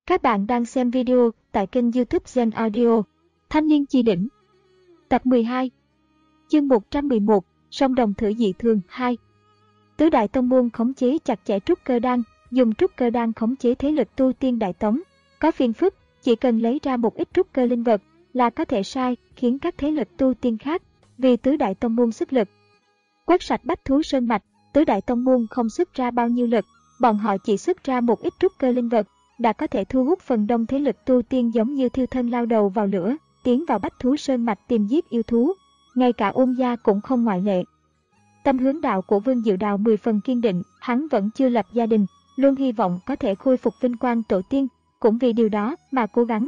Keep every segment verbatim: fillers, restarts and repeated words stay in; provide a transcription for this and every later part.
Các bạn đang xem video tại kênh YouTube Zen Audio. Thanh niên chi đỉnh. Tập mười hai. Chương một trăm mười một. Song đồng thử dị thường hai. Tứ đại tông môn khống chế chặt chẽ trúc cơ đan, dùng trúc cơ đan khống chế thế lực tu tiên Đại Tống. Có phiền phức, chỉ cần lấy ra một ít trúc cơ linh vật là có thể sai khiến các thế lực tu tiên khác vì tứ đại tông môn sức lực. Quét sạch bách thú sơn mạch, tứ đại tông môn không xuất ra bao nhiêu lực, bọn họ chỉ xuất ra một ít trúc cơ linh vật đã có thể thu hút phần đông thế lực tu tiên giống như thiêu thân lao đầu vào lửa, tiến vào bách thú sơn mạch tìm giết yêu thú. Ngay cả Ôn gia cũng không ngoại lệ. Tâm hướng đạo của Vương Diệu Đào mười phần kiên định, hắn vẫn chưa lập gia đình, luôn hy vọng có thể khôi phục vinh quang tổ tiên, cũng vì điều đó mà cố gắng.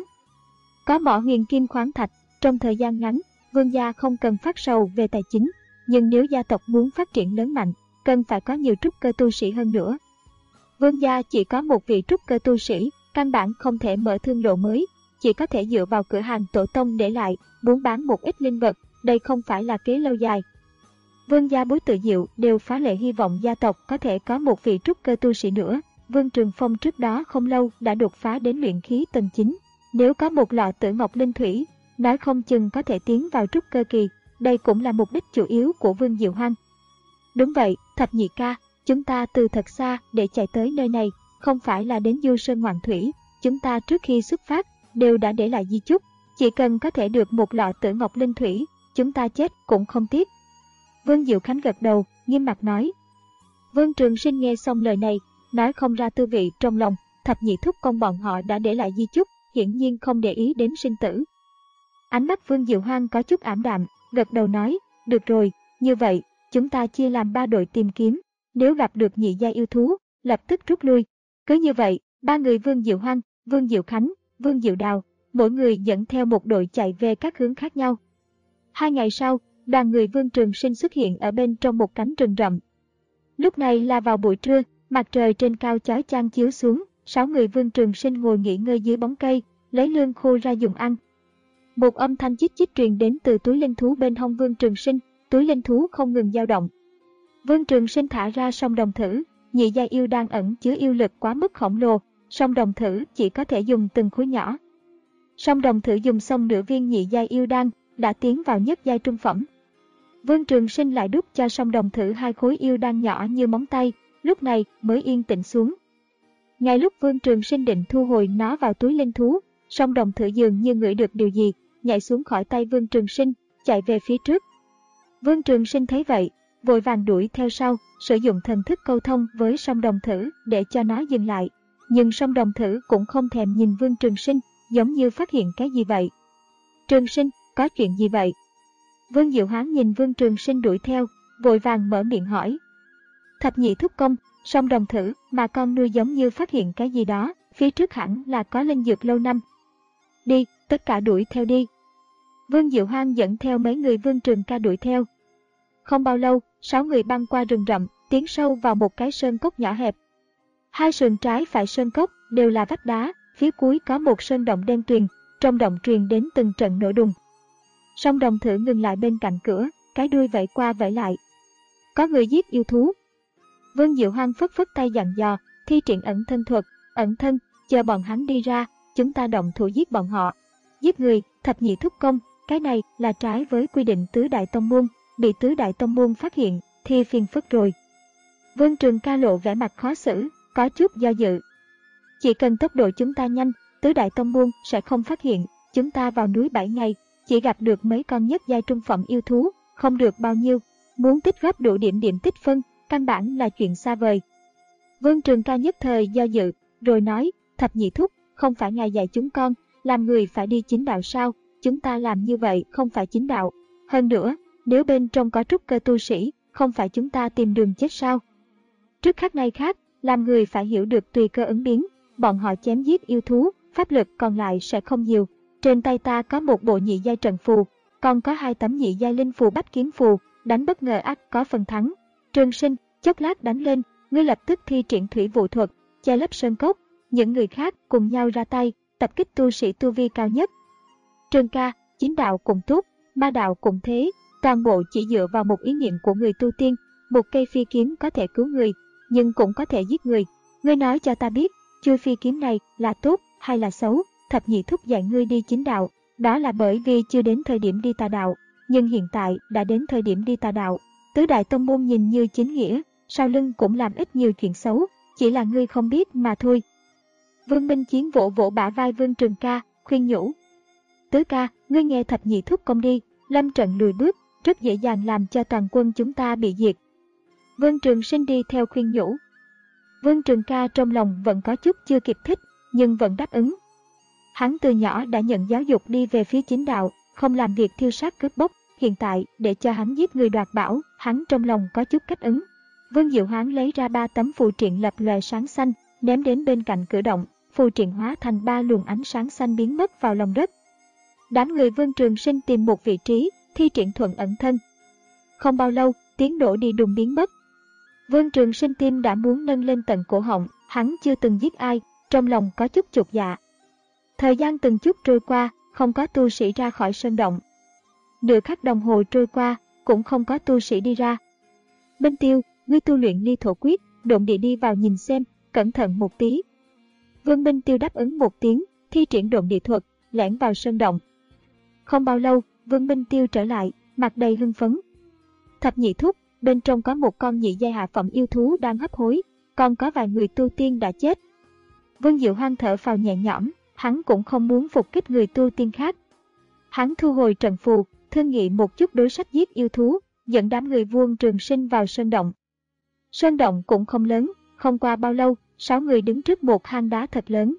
Có mỏ huyền kim khoáng thạch, trong thời gian ngắn, Vương gia không cần phát sầu về tài chính, nhưng nếu gia tộc muốn phát triển lớn mạnh, cần phải có nhiều trúc cơ tu sĩ hơn nữa. Vương gia chỉ có một vị trúc cơ tu sĩ, căn bản không thể mở thương lộ mới, chỉ có thể dựa vào cửa hàng tổ tông để lại, muốn bán một ít linh vật, đây không phải là kế lâu dài. Vương gia Bối Tự Diệu đều phá lệ hy vọng gia tộc có thể có một vị trúc cơ tu sĩ nữa. Vương Trường Phong trước đó không lâu đã đột phá đến luyện khí tầng chín, nếu có một lọ Tử Ngọc Linh Thủy, nói không chừng có thể tiến vào trúc cơ kỳ, đây cũng là mục đích chủ yếu của Vương Diệu Hoang. Đúng vậy, Thập nhị ca, chúng ta từ thật xa để chạy tới nơi này, không phải là đến du sơn ngoạn thủy, chúng ta trước khi xuất phát đều đã để lại di chúc, chỉ cần có thể được một lọ Tử Ngọc Linh Thủy, chúng ta chết cũng không tiếc. Vương Diệu Khánh gật đầu, nghiêm mặt nói. Vương Trường Sinh nghe xong lời này, nói không ra tư vị trong lòng, thập nhị thúc công bọn họ đã để lại di chúc, hiển nhiên không để ý đến sinh tử. Ánh mắt Vương Diệu Hoang có chút ảm đạm, gật đầu nói, được rồi, như vậy, chúng ta chia làm ba đội tìm kiếm, nếu gặp được nhị giai yêu thú, lập tức rút lui. Cứ như vậy, ba người Vương Diệu Hoang, Vương Diệu Khánh, Vương Diệu Đào, mỗi người dẫn theo một đội chạy về các hướng khác nhau. Hai ngày sau, đoàn người Vương Trường Sinh xuất hiện ở bên trong một cánh rừng rậm. Lúc này là vào buổi trưa, mặt trời trên cao chói chang chiếu xuống, sáu người Vương Trường Sinh ngồi nghỉ ngơi dưới bóng cây, lấy lương khô ra dùng ăn. Một âm thanh chích chích truyền đến từ túi linh thú bên hông Vương Trường Sinh, túi linh thú không ngừng dao động. Vương Trường Sinh thả ra song đồng thử, nhị giai yêu đang ẩn chứa yêu lực quá mức khổng lồ, song đồng thử chỉ có thể dùng từng khối nhỏ. Song đồng thử dùng xong nửa viên nhị giai yêu đan, đã tiến vào nhất giai trung phẩm. Vương Trường Sinh lại đút cho song đồng thử hai khối yêu đan nhỏ như móng tay, lúc này mới yên tĩnh xuống. Ngay lúc Vương Trường Sinh định thu hồi nó vào túi linh thú, song đồng thử dường như ngửi được điều gì, nhảy xuống khỏi tay Vương Trường Sinh, chạy về phía trước. Vương Trường Sinh thấy vậy, vội vàng đuổi theo sau, sử dụng thần thức câu thông với song đồng thử để cho nó dừng lại. Nhưng song đồng thử cũng không thèm nhìn Vương Trường Sinh, giống như phát hiện cái gì vậy. Trường Sinh, có chuyện gì vậy? Vương Diệu Hoán nhìn Vương Trường Sinh đuổi theo, vội vàng mở miệng hỏi. Thập nhị thúc công, song đồng thử mà con nuôi giống như phát hiện cái gì đó, phía trước hẳn là có linh dược lâu năm. Đi, tất cả đuổi theo đi. Vương Diệu Hoang dẫn theo mấy người Vương Trường ca đuổi theo. Không bao lâu, sáu người băng qua rừng rậm, tiến sâu vào một cái sơn cốc nhỏ hẹp. Hai sườn trái phải sơn cốc đều là vách đá, phía cuối có một sơn động đen tuyền, trong động truyền đến từng trận nổ đùng. Song đồng thử ngừng lại bên cạnh cửa, cái đuôi vẫy qua vẫy lại. Có người giết yêu thú. Vương Diệu Hoang phất phất tay dặn dò, thi triển ẩn thân thuật, ẩn thân, chờ bọn hắn đi ra, chúng ta động thủ giết bọn họ. Giết người, thập nhị thúc công, cái này là trái với quy định tứ đại tông môn, bị tứ đại tông môn phát hiện thì phiền phức rồi. Vương Trường ca lộ vẻ mặt khó xử, có chút do dự. Chỉ cần tốc độ chúng ta nhanh, tứ đại tông môn sẽ không phát hiện, chúng ta vào núi bảy ngày, chỉ gặp được mấy con nhất giai trung phẩm yêu thú, không được bao nhiêu, muốn tích góp đủ điểm điểm tích phân, căn bản là chuyện xa vời. Vương Trường ca nhất thời do dự, rồi nói, thập nhị thúc, không phải ngài dạy chúng con, làm người phải đi chính đạo sao, chúng ta làm như vậy không phải chính đạo. Hơn nữa, nếu bên trong có trúc cơ tu sĩ, không phải chúng ta tìm đường chết sao. Trước khác nay khác, làm người phải hiểu được tùy cơ ứng biến, bọn họ chém giết yêu thú, pháp lực còn lại sẽ không nhiều. Trên tay ta có một bộ nhị giai trận phù, còn có hai tấm nhị giai linh phù bách kiếm phù, đánh bất ngờ ắt có phần thắng. Trường Sinh, chốc lát đánh lên, ngươi lập tức thi triển thủy vụ thuật, che lấp sơn cốc, những người khác cùng nhau ra tay, tập kích tu sĩ tu vi cao nhất. Trường ca, chính đạo cũng tốt, ma đạo cũng thế, toàn bộ chỉ dựa vào một ý niệm của người tu tiên, một cây phi kiếm có thể cứu người, nhưng cũng có thể giết người. Ngươi nói cho ta biết, chuôi phi kiếm này là tốt hay là xấu, thập nhị thúc dạy ngươi đi chính đạo, đó là bởi vì chưa đến thời điểm đi tà đạo, nhưng hiện tại đã đến thời điểm đi tà đạo. Tứ đại tông môn nhìn như chính nghĩa, sau lưng cũng làm ít nhiều chuyện xấu, chỉ là ngươi không biết mà thôi. Vương Minh Chiến vỗ vỗ bả vai Vương Trường Ca, khuyên nhủ. Tứ ca, ngươi nghe thập nhị thúc công đi, lâm trận lùi bước, rất dễ dàng làm cho toàn quân chúng ta bị diệt. Vương Trường Sinh đi theo khuyên nhủ. Vương Trường Ca trong lòng vẫn có chút chưa kịp thích, nhưng vẫn đáp ứng. Hắn từ nhỏ đã nhận giáo dục đi về phía chính đạo, không làm việc thiêu sát cướp bóc, hiện tại để cho hắn giết người đoạt bảo, hắn trong lòng có chút cách ứng. Vương Diệu Hoán lấy ra ba tấm phù triện lập lòe sáng xanh, ném đến bên cạnh cửa động, phù triện hóa thành ba luồng ánh sáng xanh biến mất vào lòng đất. Đám người Vương Trường Sinh tìm một vị trí, thi triển thuận ẩn thân. Không bao lâu, tiếng nổ đi đùng biến mất. Vương Trường Sinh tim đã muốn nâng lên tận cổ họng, hắn chưa từng giết ai, trong lòng có chút chột dạ. Thời gian từng chút trôi qua, không có tu sĩ ra khỏi sơn động. Nửa khắc đồng hồ trôi qua, cũng không có tu sĩ đi ra. Minh Tiêu, ngươi tu luyện ly thổ quyết, độn địa đi vào nhìn xem, cẩn thận một tí. Vương Minh Tiêu đáp ứng một tiếng, thi triển độn địa thuật, lẻn vào sơn động. Không bao lâu, Vương Minh Tiêu trở lại, mặt đầy hưng phấn. Thập nhị thúc, bên trong có một con nhị giai hạ phẩm yêu thú đang hấp hối, còn có vài người tu tiên đã chết. Vương Diệu Hoang thở phào nhẹ nhõm, hắn cũng không muốn phục kích người tu tiên khác. Hắn thu hồi trận phù, thương nghị một chút đối sách giết yêu thú, dẫn đám người Vương Trường Sinh vào sơn động. Sơn động cũng không lớn, không qua bao lâu, sáu người đứng trước một hang đá thật lớn.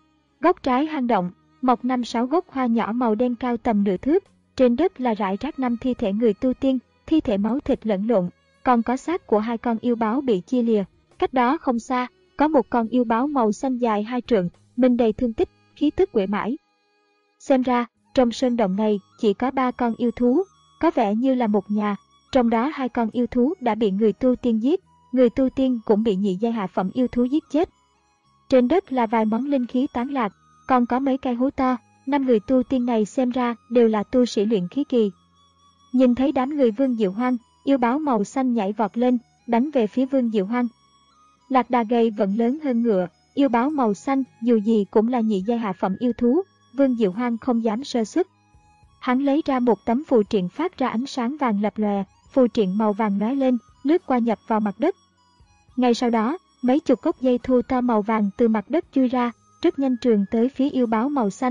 Góc trái hang động, mọc năm sáu gốc hoa nhỏ màu đen cao tầm nửa thước, trên đất là rải rác năm thi thể người tu tiên, thi thể máu thịt lẫn lộn, còn có xác của hai con yêu báo bị chia lìa. Cách đó không xa, có một con yêu báo màu xanh dài hai trượng, mình đầy thương tích, khí tức uể mãi. Xem ra, trong sơn động này chỉ có ba con yêu thú, có vẻ như là một nhà, trong đó hai con yêu thú đã bị người tu tiên giết, người tu tiên cũng bị nhị giai hạ phẩm yêu thú giết chết. Trên đất là vài món linh khí tán lạc, còn có mấy cái hố to, năm người tu tiên này xem ra đều là tu sĩ luyện khí kỳ. Nhìn thấy đám người Vương Diệu Hoang, yêu báo màu xanh nhảy vọt lên, đánh về phía Vương Diệu Hoang. Lạc đà gầy vẫn lớn hơn ngựa, yêu báo màu xanh dù gì cũng là nhị giai hạ phẩm yêu thú, Vương Diệu Hoang không dám sơ suất. Hắn lấy ra một tấm phù triện phát ra ánh sáng vàng lập lòe, phù triện màu vàng lóe lên, lướt qua nhập vào mặt đất. Ngay sau đó, mấy chục gốc dây thun to màu vàng từ mặt đất chui ra, rất nhanh trường tới phía yêu báo màu xanh.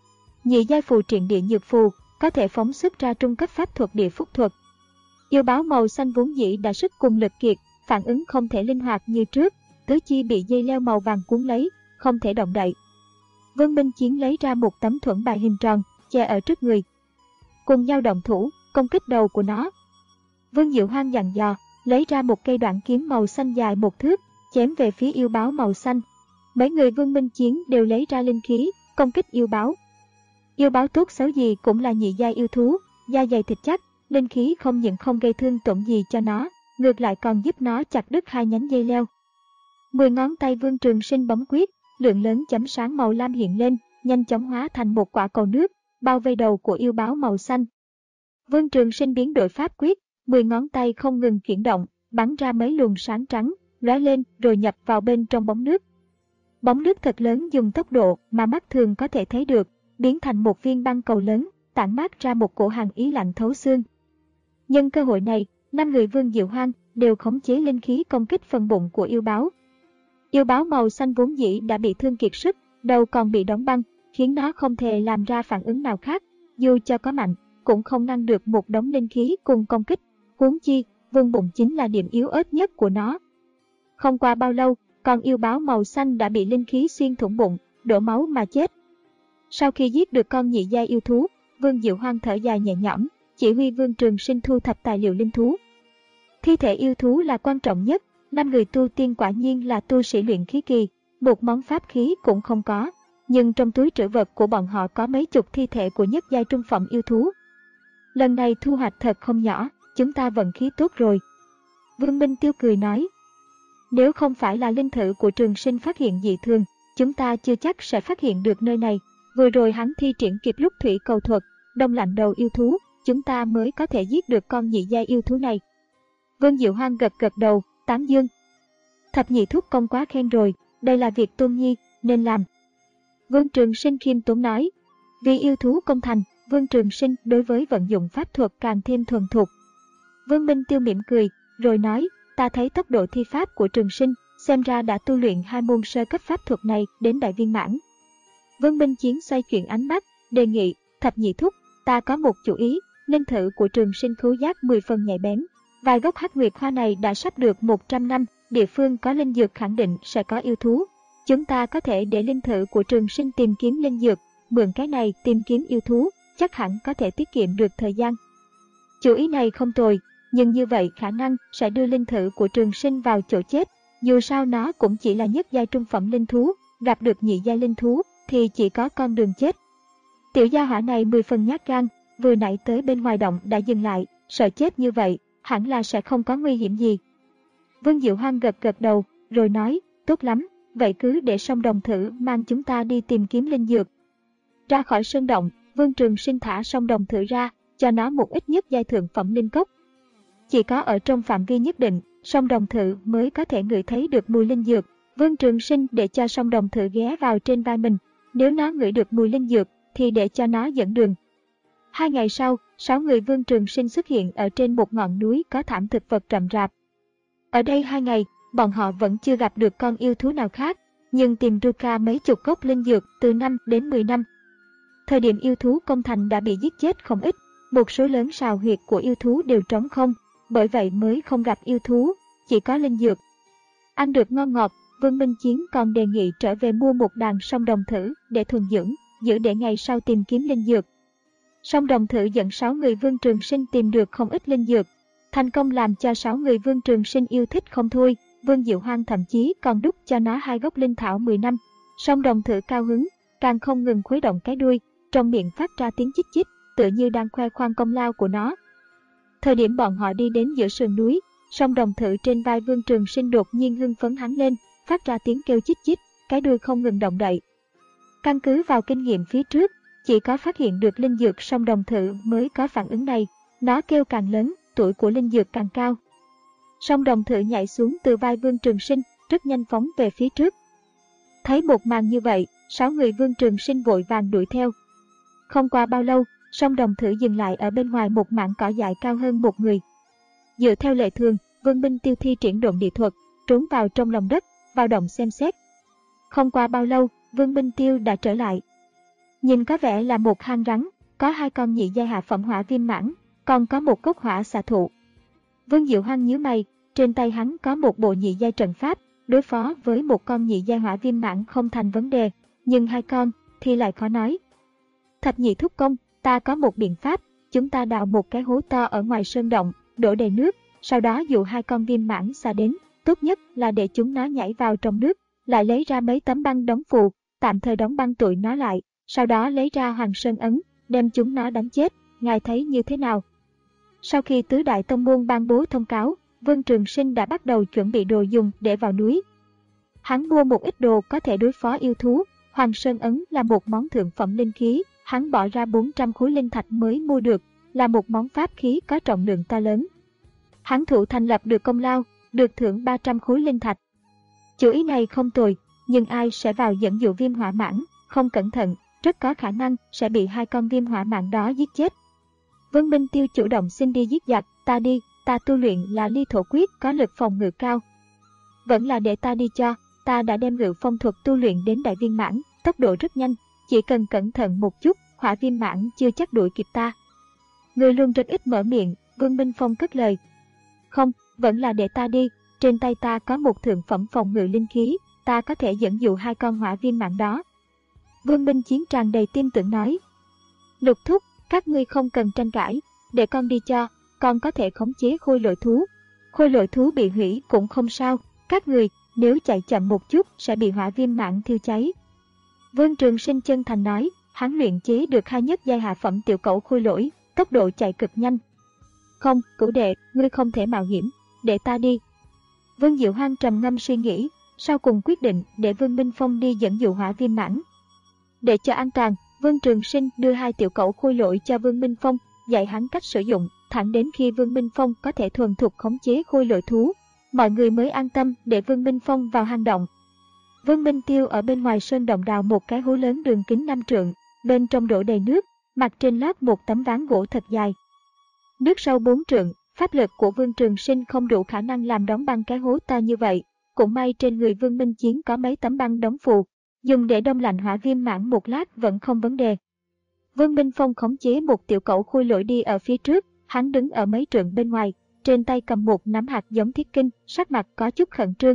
Nhị giai phù triện địa nhược phù, có thể phóng xuất ra trung cấp pháp thuật địa phúc thuật. Yêu báo màu xanh vốn dĩ đã sức cùng lực kiệt, phản ứng không thể linh hoạt như trước, tứ chi bị dây leo màu vàng cuốn lấy, không thể động đậy. Vương Minh Chiến lấy ra một tấm thuẫn bài hình tròn, che ở trước người. Cùng nhau động thủ, công kích đầu của nó. Vương Diệu Hoang dặn dò, lấy ra một cây đoạn kiếm màu xanh dài một thước, chém về phía yêu báo màu xanh. Mấy người Vương Minh Chiến đều lấy ra linh khí, công kích yêu báo. Yêu báo tốt xấu gì cũng là nhị giai yêu thú, da dày thịt chắc, linh khí không những không gây thương tổn gì cho nó, ngược lại còn giúp nó chặt đứt hai nhánh dây leo. Mười ngón tay Vương Trường Sinh bấm quyết, lượng lớn chấm sáng màu lam hiện lên, nhanh chóng hóa thành một quả cầu nước, bao vây đầu của yêu báo màu xanh. Vương Trường Sinh biến đổi pháp quyết, mười ngón tay không ngừng chuyển động, bắn ra mấy luồng sáng trắng, lóe lên rồi nhập vào bên trong bóng nước. Bóng nước thật lớn dùng tốc độ mà mắt thường có thể thấy được, biến thành một viên băng cầu lớn, tản mát ra một cổ hàn ý lạnh thấu xương. Nhân cơ hội này, năm người Vương Diệu Hoang đều khống chế linh khí công kích phần bụng của yêu báo. Yêu báo màu xanh vốn dĩ đã bị thương kiệt sức, đầu còn bị đóng băng, khiến nó không thể làm ra phản ứng nào khác, dù cho có mạnh, cũng không ngăn được một đống linh khí cùng công kích, huống chi, vùng bụng chính là điểm yếu ớt nhất của nó. Không qua bao lâu, con yêu báo màu xanh đã bị linh khí xuyên thủng bụng, đổ máu mà chết. Sau khi giết được con nhị giai yêu thú, Vương Diệu Hoang thở dài nhẹ nhõm, chỉ huy Vương Trường Sinh thu thập tài liệu linh thú. Thi thể yêu thú là quan trọng nhất, năm người tu tiên quả nhiên là tu sĩ luyện khí kỳ, một món pháp khí cũng không có, nhưng trong túi trữ vật của bọn họ có mấy chục thi thể của nhất giai trung phẩm yêu thú. Lần này thu hoạch thật không nhỏ, chúng ta vận khí tốt rồi. Vương Minh Tiêu cười nói, nếu không phải là linh thử của Trường Sinh phát hiện dị thường, chúng ta chưa chắc sẽ phát hiện được nơi này. Vừa rồi hắn thi triển kịp lúc thủy cầu thuật, đông lạnh đầu yêu thú, chúng ta mới có thể giết được con nhị giai yêu thú này. Vương Diệu Hoang gật gật đầu, tán dương. Thập nhị thúc công quá khen rồi, đây là việc Tôn Nhi nên làm. Vương Trường Sinh khiêm tốn nói. Vì yêu thú công thành, Vương Trường Sinh đối với vận dụng pháp thuật càng thêm thuần thục. Vương Minh Tiêu mỉm cười, rồi nói, ta thấy tốc độ thi pháp của Trường Sinh, xem ra đã tu luyện hai môn sơ cấp pháp thuật này đến đại viên mãn. Vương Minh Chiến xoay chuyển ánh mắt, đề nghị, Thập Nhị Thúc, ta có một chủ ý, linh thử của Trường Sinh khứu giác mười phần nhạy bén. Vài gốc hắc nguyệt hoa này đã sắp được một trăm năm, địa phương có linh dược khẳng định sẽ có yêu thú. Chúng ta có thể để linh thử của Trường Sinh tìm kiếm linh dược, mượn cái này tìm kiếm yêu thú, chắc hẳn có thể tiết kiệm được thời gian. Chủ ý này không tồi, nhưng như vậy khả năng sẽ đưa linh thử của Trường Sinh vào chỗ chết. Dù sao nó cũng chỉ là nhất giai trung phẩm linh thú, gặp được nhị giai linh thú thì chỉ có con đường chết. Tiểu gia hỏa này mười phần nhát gan, vừa nãy tới bên ngoài động đã dừng lại, sợ chết như vậy, hẳn là sẽ không có nguy hiểm gì. Vương Diệu Hoang gật gật đầu, rồi nói, tốt lắm, vậy cứ để Song Đồng Thử mang chúng ta đi tìm kiếm linh dược. Ra khỏi sơn động, Vương Trường Sinh thả Song Đồng Thử ra, cho nó một ít nhất giai thượng phẩm linh cốc. Chỉ có ở trong phạm vi nhất định, Song Đồng Thử mới có thể ngửi thấy được mùi linh dược. Vương Trường Sinh để cho Song Đồng Thử ghé vào trên vai mình, nếu nó ngửi được mùi linh dược thì để cho nó dẫn đường. Hai ngày sau, sáu người Vương Trường Sinh xuất hiện ở trên một ngọn núi có thảm thực vật rậm rạp. Ở đây hai ngày, bọn họ vẫn chưa gặp được con yêu thú nào khác, nhưng tìm Ruka mấy chục gốc linh dược từ năm đến mười năm. Thời điểm yêu thú công thành đã bị giết chết không ít, một số lớn sào huyệt của yêu thú đều trống không, bởi vậy mới không gặp yêu thú, chỉ có linh dược. Ăn được ngon ngọt, Vương Minh Chiến còn đề nghị trở về mua một đàn Song Đồng Thử để thuần dưỡng, giữ để ngày sau tìm kiếm linh dược. Song Đồng Thử dẫn sáu người Vương Trường Sinh tìm được không ít linh dược, thành công làm cho sáu người Vương Trường Sinh yêu thích không thôi. Vương Diệu Hoang thậm chí còn đúc cho nó hai gốc linh thảo mười năm. Song Đồng Thử cao hứng, càng không ngừng khuấy động cái đuôi, trong miệng phát ra tiếng chích chích, tựa như đang khoe khoang công lao của nó. Thời điểm bọn họ đi đến giữa sườn núi, Song Đồng Thử trên vai Vương Trường Sinh đột nhiên hưng phấn hắn lên, phát ra tiếng kêu chích chích, cái đuôi không ngừng động đậy. Căn cứ vào kinh nghiệm phía trước, chỉ có phát hiện được linh dược Song Đồng Thử mới có phản ứng này, nó kêu càng lớn, tuổi của linh dược càng cao. Song Đồng Thử nhảy xuống từ vai Vương Trường Sinh, rất nhanh phóng về phía trước. Thấy một màn như vậy, sáu người Vương Trường Sinh vội vàng đuổi theo. Không qua bao lâu, Song Đồng Thử dừng lại ở bên ngoài một mảng cỏ dại cao hơn một người. Dựa theo lệ thường, Vương Minh Tiêu thi triển độn địa thuật, trốn vào trong lòng đất, vào động xem xét. Không qua bao lâu, Vương Minh Tiêu đã trở lại. Nhìn có vẻ là một hang rắn, có hai con nhị giai hạ phẩm hỏa viêm mãng, còn có một cốc hỏa xạ thụ. Vương Diệu Hoang nhíu mày, trên tay hắn có một bộ nhị giai trận pháp, đối phó với một con nhị giai hỏa viêm mãng không thành vấn đề, nhưng hai con thì lại khó nói. Thập Nhị Thúc công, ta có một biện pháp, chúng ta đào một cái hố to ở ngoài sơn động, đổ đầy nước, sau đó dụ hai con viêm mãng xa đến, tốt nhất là để chúng nó nhảy vào trong nước, lại lấy ra mấy tấm băng đóng phù, tạm thời đóng băng tụi nó lại, sau đó lấy ra Hoàng Sơn ấn, đem chúng nó đánh chết, ngài thấy như thế nào? Sau khi tứ đại tông môn ban bố thông cáo, Vương Trường Sinh đã bắt đầu chuẩn bị đồ dùng để vào núi. Hắn mua một ít đồ có thể đối phó yêu thú, Hoàng Sơn ấn là một món thượng phẩm linh khí, hắn bỏ ra bốn trăm khối linh thạch mới mua được, là một món pháp khí có trọng lượng to lớn. Hắn thụ thành lập được công lao, được thưởng ba trăm khối linh thạch. Chủ ý này không tồi, nhưng ai sẽ vào dẫn dụ viêm hỏa mãng, không cẩn thận, rất có khả năng sẽ bị hai con viêm hỏa mãng đó giết chết. Vương Minh Tiêu chủ động xin đi giết giặc, ta đi, ta tu luyện là ly thổ quyết có lực phòng ngự cao. Vẫn là để ta đi cho, ta đã đem ngự phong thuật tu luyện đến đại viên mãn, tốc độ rất nhanh, chỉ cần cẩn thận một chút, hỏa viêm mãng chưa chắc đuổi kịp ta. Người luôn rất ít mở miệng, Vương Minh Phong cất lời. Không, vẫn là để ta đi, trên tay ta có một thượng phẩm phòng ngự linh khí, ta có thể dẫn dụ hai con hỏa viêm mãng đó. Vương Minh Chiến tràn đầy tin tưởng nói. Lục thúc, các ngươi không cần tranh cãi, để con đi cho, con có thể khống chế khôi lỗi thú. Khôi lỗi thú bị hủy cũng không sao, các người nếu chạy chậm một chút sẽ bị hỏa viêm mãng thiêu cháy. Vương Trường Sinh chân thành nói, hắn luyện chế được hai nhất giai hạ phẩm tiểu cẩu khôi lỗi, tốc độ chạy cực nhanh. Không, cửu đệ, ngươi không thể mạo hiểm, để ta đi. Vương Diệu Hoang trầm ngâm suy nghĩ, sau cùng quyết định để Vương Minh Phong đi dẫn dụ hỏa viêm mãng. Để cho an toàn, Vương Trường Sinh đưa hai tiểu cẩu khôi lỗi cho Vương Minh Phong, dạy hắn cách sử dụng, thẳng đến khi Vương Minh Phong có thể thuần thục khống chế khôi lỗi thú, mọi người mới an tâm để Vương Minh Phong vào hang động. Vương Minh Tiêu ở bên ngoài sơn động đào một cái hố lớn đường kính năm trượng, bên trong đổ đầy nước, mặt trên lót một tấm ván gỗ thật dài. Nước sâu bốn trượng, pháp lực của Vương Trường Sinh không đủ khả năng làm đóng băng cái hố to như vậy. Cũng may trên người Vương Minh Chiến có mấy tấm băng đóng phù, dùng để đông lạnh hỏa viêm mãn một lát vẫn không vấn đề. Vương Minh Phong khống chế một tiểu cẩu khôi lỗi đi ở phía trước, hắn đứng ở mấy trượng bên ngoài, trên tay cầm một nắm hạt giống thiết kinh, sắc mặt có chút khẩn trương.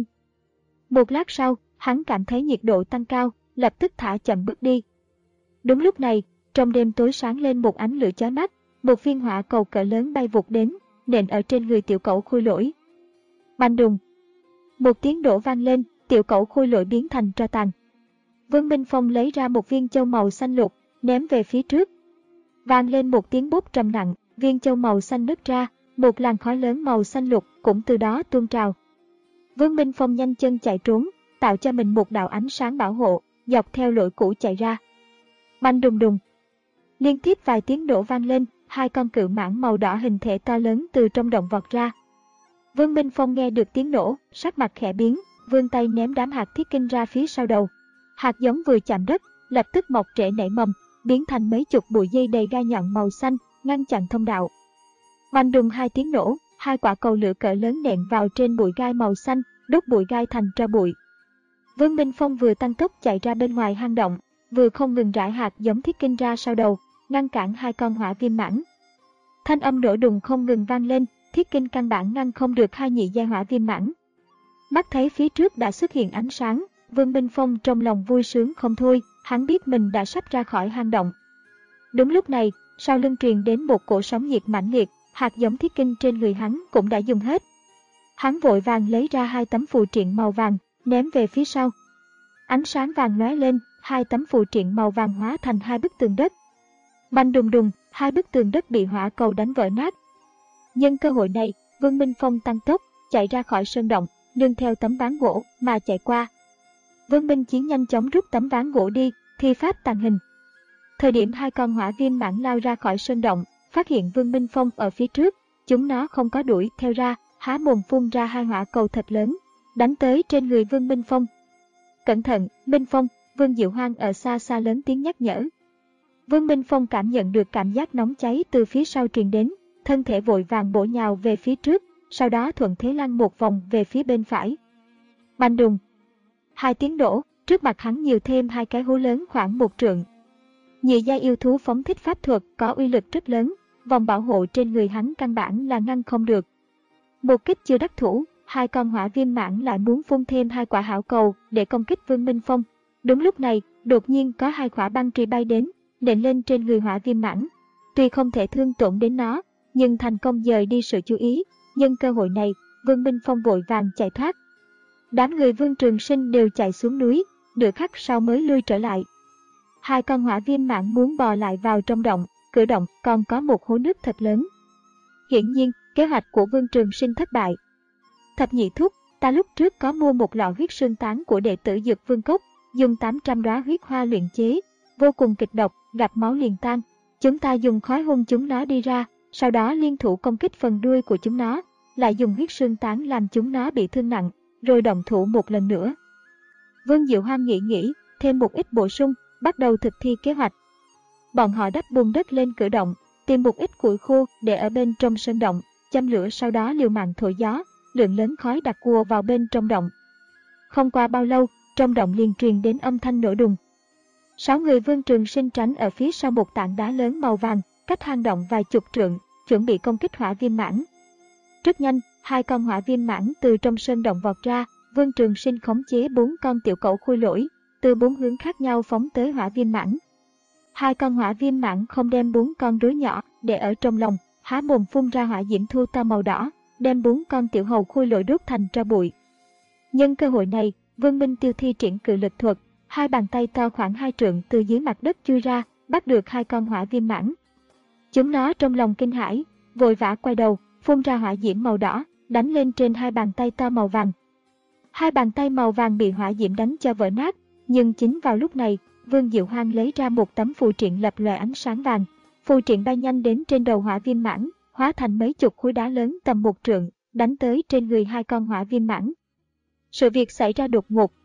Một lát sau, hắn cảm thấy nhiệt độ tăng cao, lập tức thả chậm bước đi. Đúng lúc này, trong đêm tối sáng lên một ánh lửa chói mắt, một viên hỏa cầu cỡ lớn bay vụt đến, nện ở trên người tiểu cẩu khôi lỗi. Bành đùng! Một tiếng nổ vang lên, tiểu cẩu khôi lỗi biến thành tro tàn. Vương Minh Phong lấy ra một viên châu màu xanh lục, ném về phía trước. Vang lên một tiếng bốp trầm nặng, viên châu màu xanh nứt ra, một làn khói lớn màu xanh lục cũng từ đó tuôn trào. Vương Minh Phong nhanh chân chạy trốn, tạo cho mình một đạo ánh sáng bảo hộ, dọc theo lối cũ chạy ra. Bành đùng đùng! Liên tiếp vài tiếng nổ vang lên, hai con cự mãng màu đỏ hình thể to lớn từ trong động vọt ra. Vương Minh Phong nghe được tiếng nổ, sắc mặt khẽ biến, vươn tay ném đám hạt thiết kinh ra phía sau đầu. Hạt giống vừa chạm đất, lập tức mọc rễ nảy mầm, biến thành mấy chục bụi dây đầy gai nhọn màu xanh, ngăn chặn thông đạo. Bành đùng hai tiếng nổ, hai quả cầu lửa cỡ lớn nện vào trên bụi gai màu xanh, đốt bụi gai thành tro bụi. Vương Minh Phong vừa tăng tốc chạy ra bên ngoài hang động, vừa không ngừng rải hạt giống thiết kinh ra sau đầu, ngăn cản hai con hỏa viêm mãng. Thanh âm nổ đùng không ngừng vang lên, thiết kinh căn bản ngăn không được hai nhị giai hỏa viêm mãng. Mắt thấy phía trước đã xuất hiện ánh sáng, Vương Minh Phong trong lòng vui sướng không thôi, hắn biết mình đã sắp ra khỏi hang động. Đúng lúc này, sau lưng truyền đến một cổ sóng nhiệt mãnh liệt, hạt giống thiết kinh trên người hắn cũng đã dùng hết. Hắn vội vàng lấy ra hai tấm phù triện màu vàng, ném về phía sau. Ánh sáng vàng lóe lên, hai tấm phù triện màu vàng hóa thành hai bức tường đất. Bành đùng đùng, hai bức tường đất bị hỏa cầu đánh vỡ nát. Nhân cơ hội này, Vương Minh Phong tăng tốc, chạy ra khỏi sơn động, nương theo tấm ván gỗ mà chạy qua. Vương Minh Chiến nhanh chóng rút tấm ván gỗ đi, thi pháp tàng hình. Thời điểm hai con hỏa viêm mãng lao ra khỏi sơn động, phát hiện Vương Minh Phong ở phía trước, chúng nó không có đuổi theo ra, há mồm phun ra hai hỏa cầu thật lớn, đánh tới trên người Vương Minh Phong. Cẩn thận, Minh Phong! Vương Diệu Hoang ở xa xa lớn tiếng nhắc nhở. Vương Minh Phong cảm nhận được cảm giác nóng cháy từ phía sau truyền đến, thân thể vội vàng bổ nhào về phía trước, sau đó thuận thế lăn một vòng về phía bên phải. Bành đùng! Hai tiếng nổ, trước mặt hắn nhiều thêm hai cái hố lớn khoảng một trượng. Nhị giai yêu thú phóng thích pháp thuật có uy lực rất lớn, vòng bảo hộ trên người hắn căn bản là ngăn không được. Một kích chưa đắc thủ, hai con hỏa viêm mãng lại muốn phun thêm hai quả hảo cầu để công kích Vương Minh Phong. Đúng lúc này, đột nhiên có hai quả băng trì bay đến, nện lên trên người hỏa viêm mãng. Tuy không thể thương tổn đến nó, nhưng thành công dời đi sự chú ý. Nhân cơ hội này, Vương Minh Phong vội vàng chạy thoát. Đám người Vương Trường Sinh đều chạy xuống núi, nửa khắc sau mới lui trở lại. Hai con hỏa viêm mãng muốn bò lại vào trong động, cửa động còn có một hố nước thật lớn. Hiển nhiên, kế hoạch của Vương Trường Sinh thất bại. Thập nhị thúc, ta lúc trước có mua một lọ huyết sương tán của đệ tử Dược Vương Cốc, dùng tám trăm đóa huyết hoa luyện chế, vô cùng kịch độc, gặp máu liền tan. Chúng ta dùng khói hung chúng nó đi ra, sau đó liên thủ công kích phần đuôi của chúng nó, lại dùng huyết sương tán làm chúng nó bị thương nặng, rồi động thủ một lần nữa. Vương Diệu Hoang nghĩ nghĩ, thêm một ít bổ sung, bắt đầu thực thi kế hoạch. Bọn họ đắp bùn đất lên cửa động, tìm một ít củi khô để ở bên trong sơn động, châm lửa, sau đó liều mạng thổi gió, lượng lớn khói đặc cua vào bên trong động. Không qua bao lâu, trong động liền truyền đến âm thanh nổ đùng. Sáu người Vương Trường Sinh tránh ở phía sau một tảng đá lớn màu vàng, cách hang động vài chục trượng, chuẩn bị công kích hỏa viêm mãng. Rất nhanh, hai con hỏa viêm mãng từ trong sơn động vọt ra, Vương Trường Sinh khống chế bốn con tiểu cẩu khôi lỗi, từ bốn hướng khác nhau phóng tới hỏa viêm mãng. Hai con hỏa viêm mãng không đem bốn con rối nhỏ để ở trong lòng, há mồm phun ra hỏa diễm thu to màu đỏ, đem bốn con tiểu hầu khôi lỗi đốt thành tro bụi. Nhân cơ hội này, Vương Minh Tiêu thi triển cự lực thuật, hai bàn tay to khoảng hai trượng từ dưới mặt đất chui ra, bắt được hai con hỏa viêm mãng. Chúng nó trong lòng kinh hãi, vội vã quay đầu, phun ra hỏa diễm màu đỏ, đánh lên trên hai bàn tay to màu vàng. Hai bàn tay màu vàng bị hỏa diễm đánh cho vỡ nát, nhưng chính vào lúc này, Vương Diệu Hoang lấy ra một tấm phù triện lập lòe ánh sáng vàng. Phù triện bay nhanh đến trên đầu hỏa viêm mãng, hóa thành mấy chục khối đá lớn tầm một trượng, đánh tới trên người hai con hỏa viêm mãng. Sự việc xảy ra đột ngột,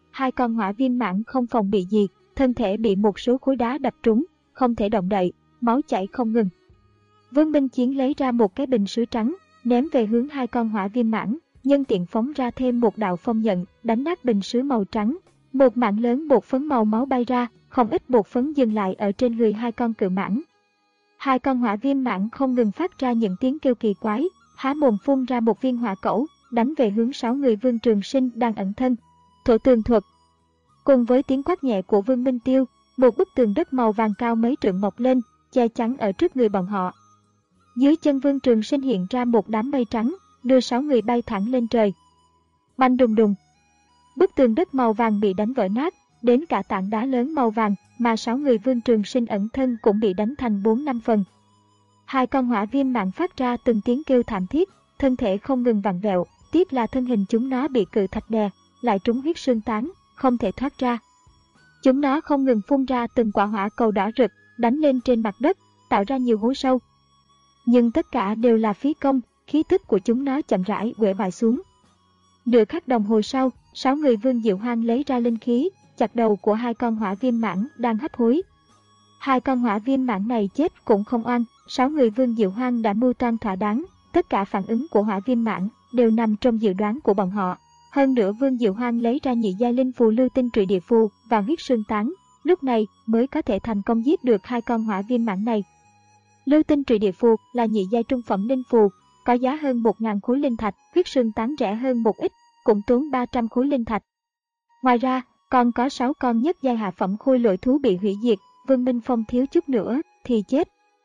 hai con hỏa viêm mãn không phòng bị gì, thân thể bị một số khối đá đập trúng, không thể động đậy, máu chảy không ngừng. Vương Minh Chiến lấy ra một cái bình sứ trắng, ném về hướng hai con hỏa viêm mãn, nhân tiện phóng ra thêm một đạo phong nhận, đánh nát bình sứ màu trắng. Một mảng lớn bột phấn màu máu bay ra, không ít bột phấn dừng lại ở trên người hai con cự mãn. Hai con hỏa viêm mãn không ngừng phát ra những tiếng kêu kỳ quái, há mồm phun ra một viên hỏa cẩu, đánh về hướng sáu người Vương Trường Sinh đang ẩn thân. Thổ tường thuật. Cùng với tiếng quát nhẹ của Vương Minh Tiêu, một bức tường đất màu vàng cao mấy trượng mọc lên, che chắn ở trước người bọn họ. Dưới chân Vương Trường Sinh hiện ra một đám mây trắng, đưa sáu người bay thẳng lên trời. Bành đùng đùng. Bức tường đất màu vàng bị đánh vỡ nát, đến cả tảng đá lớn màu vàng mà sáu người Vương Trường Sinh ẩn thân cũng bị đánh thành bốn năm phần. Hai con hỏa viêm mãn phát ra từng tiếng kêu thảm thiết, thân thể không ngừng vặn vẹo, tiếc là thân hình chúng nó bị cự thạch đè, lại trúng huyết xương tán, không thể thoát ra. Chúng nó không ngừng phun ra từng quả hỏa cầu đỏ rực, đánh lên trên mặt đất, tạo ra nhiều hố sâu. Nhưng tất cả đều là phí công, khí tức của chúng nó chậm rãi uể oải xuống. Nửa khắc đồng hồ sau, sáu người Vương Diệu Hoang lấy ra linh khí, chặt đầu của hai con hỏa viêm mãn đang hấp hối. Hai con hỏa viêm mãn này chết cũng không oan, sáu người Vương Diệu Hoang đã mưu toan thỏa đáng, tất cả phản ứng của hỏa viêm mãn đều nằm trong dự đoán của bọn họ. Hơn nữa Vương Diệu Hoang lấy ra nhị giai linh phù lưu tinh trụy địa phù và huyết xương tán, lúc này mới có thể thành công giết được hai con hỏa viêm mãn này. Lưu tinh trụy địa phù là nhị giai trung phẩm linh phù, có giá hơn một nghìn khối linh thạch, huyết xương tán rẻ hơn một ít, cũng tốn ba trăm khối linh thạch. Ngoài ra, còn có sáu con nhất giai hạ phẩm khôi lỗi thú bị hủy diệt, Vương Minh Phong thiếu chút nữa thì chết.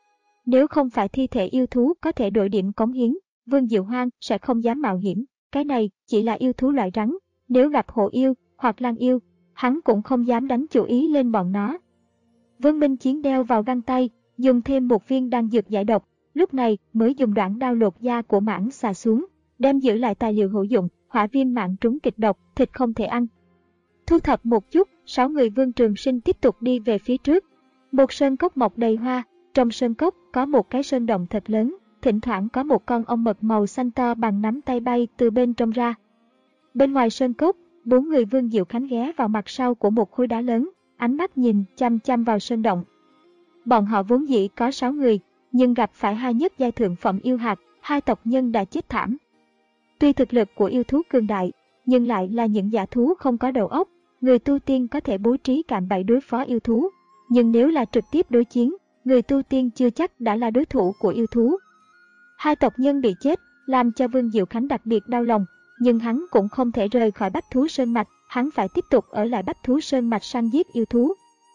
Nếu không phải thi thể yêu thú có thể đổi điểm cống hiến, Vương Diệu Hoang sẽ không dám mạo hiểm, cái này chỉ là yêu thú loại rắn, nếu gặp hổ yêu hoặc lang yêu, hắn cũng không dám đánh chủ ý lên bọn nó. Vương Minh Chiến đeo vào găng tay, dùng thêm một viên đan dược giải độc, lúc này mới dùng đoạn đao lột da của mãng xà xuống, đem giữ lại tài liệu hữu dụng, hỏa viêm mãn trúng kịch độc, thịt không thể ăn. Thu thập một chút, sáu người Vương Trường Sinh tiếp tục đi về phía trước. Một sơn cốc mọc đầy hoa, trong sơn cốc có một cái sơn động thật lớn, thỉnh thoảng có một con ong mật màu xanh to bằng nắm tay bay từ bên trong ra. Bên ngoài sơn cốc, bốn người Vương Diệu Khánh ghé vào mặt sau của một khối đá lớn, ánh mắt nhìn chăm chăm vào sơn động. Bọn họ vốn dĩ có sáu người, nhưng gặp phải hai nhất giai thượng phẩm yêu hạt, hai tộc nhân đã chết thảm. Tuy thực lực của yêu thú cường đại, nhưng lại là những dã thú không có đầu óc, người tu tiên có thể bố trí cạm bẫy đối phó yêu thú, nhưng nếu là trực tiếp đối chiến, người tu tiên chưa chắc đã là đối thủ của yêu thú. Hai tộc nhân bị chết, làm cho Vương Diệu Khánh đặc biệt đau lòng, nhưng hắn cũng không thể rời khỏi Bách Thú Sơn Mạch, hắn phải tiếp tục ở lại Bách Thú Sơn Mạch săn giết yêu thú.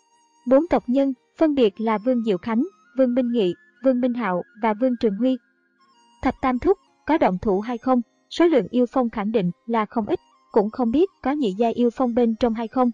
Bốn tộc nhân, phân biệt là Vương Diệu Khánh, Vương Minh Nghị, Vương Minh Hạo và Vương Trường Huy. Thập Tam Thúc, có động thủ hay không? Số lượng yêu phong khẳng định là không ít, cũng không biết có nhị giai yêu phong bên trong hay không.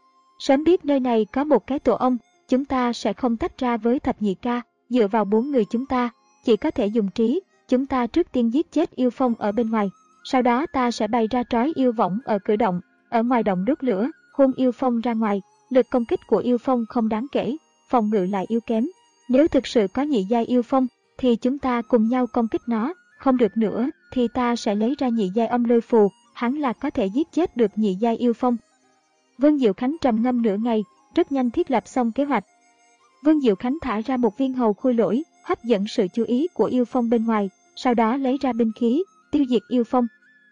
Sớm biết nơi này có một cái tổ ong, chúng ta sẽ không tách ra với thập nhị ca, dựa vào bốn người chúng ta, chỉ có thể dùng trí, chúng ta trước tiên giết chết yêu phong ở bên ngoài, sau đó ta sẽ bày ra trói yêu võng ở cửa động, ở ngoài động đốt lửa, hôn yêu phong ra ngoài, lực công kích của yêu phong không đáng kể, phòng ngự lại yếu kém. Nếu thực sự có nhị giai yêu phong, thì chúng ta cùng nhau công kích nó, không được nữa thì ta sẽ lấy ra nhị giai âm lôi phù, hắn là có thể giết chết được nhị giai yêu phong. Vương Diệu Khánh trầm ngâm nửa ngày, rất nhanh thiết lập xong kế hoạch. Vương Diệu Khánh thả ra một viên hầu khôi lỗi, hấp dẫn sự chú ý của yêu phong bên ngoài, sau đó lấy ra binh khí, tiêu diệt yêu phong.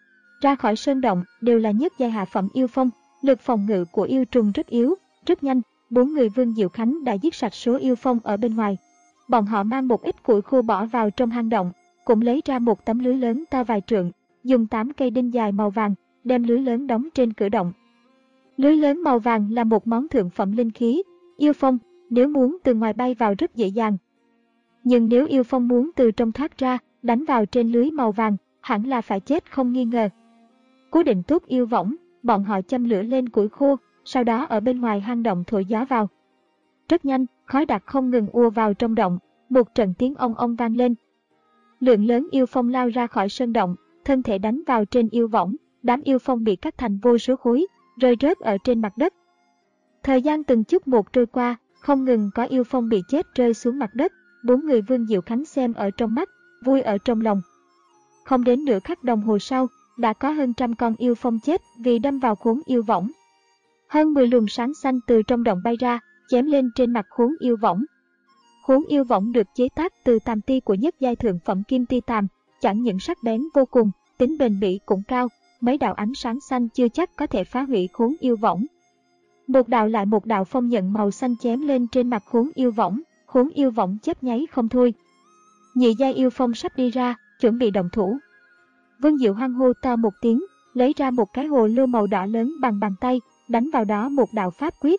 Ra khỏi sơn động đều là nhất giai hạ phẩm yêu phong, lực phòng ngự của yêu trùng rất yếu, rất nhanh, bốn người Vương Diệu Khánh đã giết sạch số yêu phong ở bên ngoài. Bọn họ mang một ít củi khô bỏ vào trong hang động, cũng lấy ra một tấm lưới lớn to vài trượng, dùng tám cây đinh dài màu vàng, đem lưới lớn đóng trên cửa động. Lưới lớn màu vàng là một món thượng phẩm linh khí, yêu phong, nếu muốn từ ngoài bay vào rất dễ dàng. Nhưng nếu yêu phong muốn từ trong thoát ra, đánh vào trên lưới màu vàng, hẳn là phải chết không nghi ngờ. Cố định tốt yêu võng, bọn họ châm lửa lên củi khô, sau đó ở bên ngoài hang động thổi gió vào. Rất nhanh, khói đặc không ngừng ùa vào trong động, một trận tiếng ong ong vang lên. Lượng lớn yêu phong lao ra khỏi sơn động, thân thể đánh vào trên yêu võng, đám yêu phong bị cắt thành vô số khối, rơi rớt ở trên mặt đất. Thời gian từng chút một trôi qua, không ngừng có yêu phong bị chết rơi xuống mặt đất, bốn người Vương Diệu Khánh xem ở trong mắt, vui ở trong lòng. Không đến nửa khắc đồng hồ sau, đã có hơn trăm con yêu phong chết vì đâm vào cuốn yêu võng. Hơn mười luồng sáng xanh từ trong động bay ra, chém lên trên mặt Huống Yêu Võng. Huống Yêu Võng được chế tác từ tàm ti của nhất giai thượng phẩm kim ti tàm, chẳng những sắc bén vô cùng, tính bền bỉ cũng cao, mấy đạo ánh sáng xanh chưa chắc có thể phá hủy Huống Yêu Võng. Một đạo lại một đạo phong nhận màu xanh chém lên trên mặt Huống Yêu Võng, Huống Yêu Võng chớp nháy không thôi. Nhị giai yêu phong sắp đi ra, chuẩn bị động thủ. Vương Diệu Hoang hô to một tiếng, lấy ra một cái hồ lô màu đỏ lớn bằng bàn tay, đánh vào đó một đạo pháp quyết.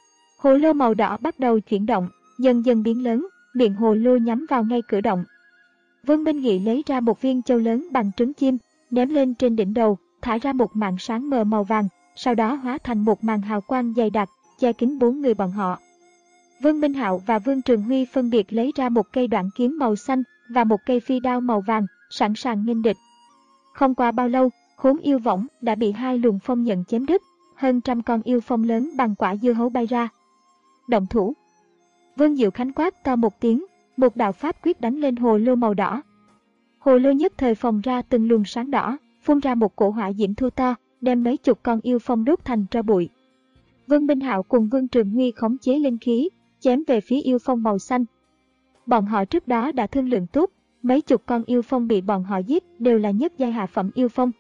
Hồ lô màu đỏ bắt đầu chuyển động, dần dần biến lớn, miệng hồ lô nhắm vào ngay cửa động. Vương Minh Nghị lấy ra một viên châu lớn bằng trứng chim, ném lên trên đỉnh đầu, thả ra một màn sáng mờ màu vàng, sau đó hóa thành một màn hào quang dày đặc, che kín bốn người bọn họ. Vương Minh Hạo và Vương Trường Huy phân biệt lấy ra một cây đoạn kiếm màu xanh và một cây phi đao màu vàng, sẵn sàng nghênh địch. Không qua bao lâu, Huống Yêu Võng đã bị hai luồng phong nhận chém đứt, hơn trăm con yêu phong lớn bằng quả dưa hấu bay ra. Động thủ. Vương Diệu Khánh quát to một tiếng, một đạo pháp quyết đánh lên hồ lô màu đỏ. Hồ lô nhất thời phồng ra từng luồng sáng đỏ, phun ra một cổ hỏa diễm thô to, đem mấy chục con yêu phong đốt thành tro bụi. Vương Minh Hạo cùng Vương Trường Huy khống chế linh khí, chém về phía yêu phong màu xanh. Bọn họ trước đó đã thương lượng tốt, mấy chục con yêu phong bị bọn họ giết đều là nhất giai hạ phẩm yêu phong.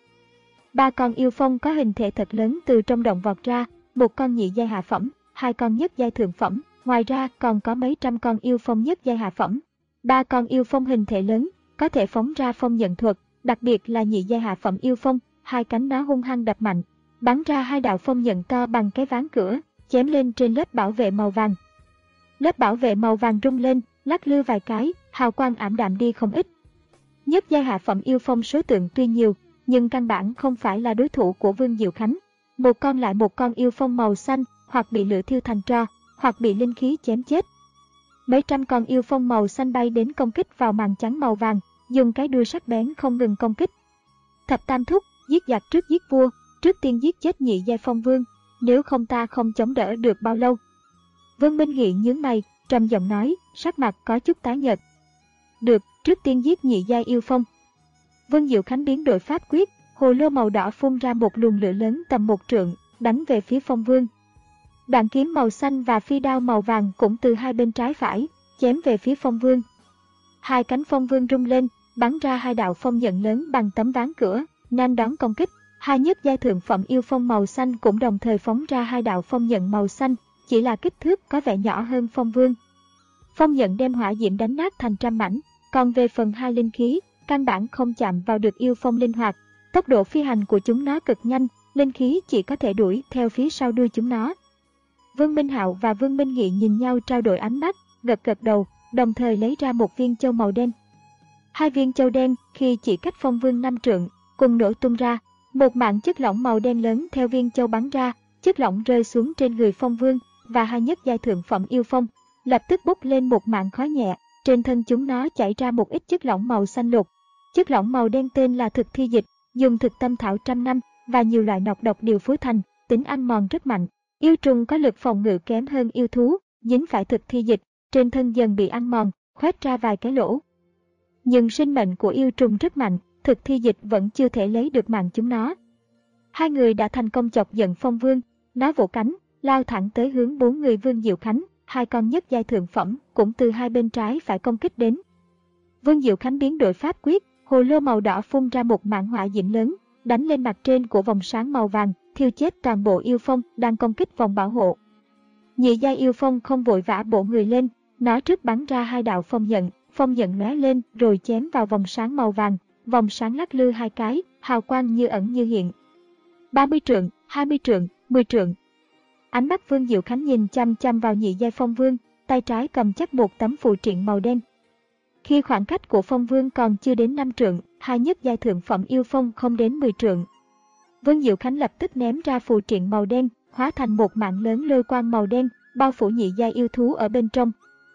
Ba con yêu phong có hình thể thật lớn từ trong động vọt ra, một con nhị giai hạ phẩm, hai con nhất giai thượng phẩm, ngoài ra còn có mấy trăm con yêu phong nhất giai hạ phẩm. Ba con yêu phong hình thể lớn, có thể phóng ra phong nhận thuật, đặc biệt là nhị giai hạ phẩm yêu phong, hai cánh nó hung hăng đập mạnh, bắn ra hai đạo phong nhận to bằng cái ván cửa, chém lên trên lớp bảo vệ màu vàng. Lớp bảo vệ màu vàng rung lên, lắc lư vài cái, hào quang ảm đạm đi không ít. Nhất giai hạ phẩm yêu phong số lượng tuy nhiều, nhưng căn bản không phải là đối thủ của Vương Diệu Khánh. Một con lại một con yêu phong màu xanh, hoặc bị lửa thiêu thành tro, hoặc bị linh khí chém chết. Mấy trăm con yêu phong màu xanh bay đến công kích vào màn trắng màu vàng, dùng cái đuôi sắc bén không ngừng công kích. Thập Tam Thúc, giết giặc trước giết vua, trước tiên giết chết nhị giai phong vương, nếu không ta không chống đỡ được bao lâu. Vương Minh Nghị nhướng mày, trầm giọng nói, sắc mặt có chút tái nhợt. Được, trước tiên giết nhị giai yêu phong. Vương Diệu Khánh biến đổi pháp quyết, hồ lô màu đỏ phun ra một luồng lửa lớn tầm một trượng, đánh về phía phong vương. Đoạn kiếm màu xanh và phi đao màu vàng cũng từ hai bên trái phải, chém về phía phong vương. Hai cánh phong vương rung lên, bắn ra hai đạo phong nhận lớn bằng tấm ván cửa, nên đón công kích. Hai nhất giai thượng phẩm yêu phong màu xanh cũng đồng thời phóng ra hai đạo phong nhận màu xanh, chỉ là kích thước có vẻ nhỏ hơn phong vương. Phong nhận đem hỏa diễm đánh nát thành trăm mảnh, còn về phần hai linh khí, căn bản không chạm vào được yêu phong linh hoạt. Tốc độ phi hành của chúng nó cực nhanh, linh khí chỉ có thể đuổi theo phía sau đuôi chúng nó. Vương Minh Hạo và Vương Minh Nghị nhìn nhau trao đổi ánh mắt, gật gật đầu, đồng thời lấy ra một viên châu màu đen. Hai viên châu đen khi chỉ cách phong vương năm trượng, cùng nổ tung ra, một mảng chất lỏng màu đen lớn theo viên châu bắn ra, chất lỏng rơi xuống trên người phong vương và hai nhất giai thượng phẩm yêu phong, lập tức bốc lên một mảng khói nhẹ, trên thân chúng nó chảy ra một ít chất lỏng màu xanh lục. Chất lỏng màu đen tên là thực thi dịch, dùng thực tâm thảo trăm năm và nhiều loại nọc độc điều phối thành, tính ăn mòn rất mạnh. Yêu trùng có lực phòng ngự kém hơn yêu thú, dính phải thực thi dịch, trên thân dần bị ăn mòn, khoét ra vài cái lỗ. Nhưng sinh mệnh của yêu trùng rất mạnh, thực thi dịch vẫn chưa thể lấy được mạng chúng nó. Hai người đã thành công chọc giận phong vương, nó vỗ cánh, lao thẳng tới hướng bốn người Vương Diệu Khánh, hai con nhất giai thượng phẩm cũng từ hai bên trái phải công kích đến. Vương Diệu Khánh biến đổi pháp quyết, hồ lô màu đỏ phun ra một mảng hỏa diễm lớn, đánh lên mặt trên của vòng sáng màu vàng, thiêu chết toàn bộ yêu phong đang công kích vòng bảo hộ. Nhị giai yêu phong không vội vã bổ người lên, nó trước bắn ra hai đạo phong nhận, phong nhận lóe lên rồi chém vào vòng sáng màu vàng, vòng sáng lắc lư hai cái, hào quang như ẩn như hiện. ba mươi trượng, hai mươi trượng, mười trượng. Ánh mắt Vương Diệu Khánh nhìn chăm chăm vào nhị giai phong vương, tay trái cầm chắc một tấm phù triện màu đen. Khi khoảng cách của phong vương còn chưa đến năm trượng, hai nhất giai thượng phẩm yêu phong không đến mười trượng. Vương Diệu Khánh lập tức ném ra phù triện màu đen, hóa thành một mạng lớn lôi quang màu đen, bao phủ nhị giai yêu thú ở bên trong.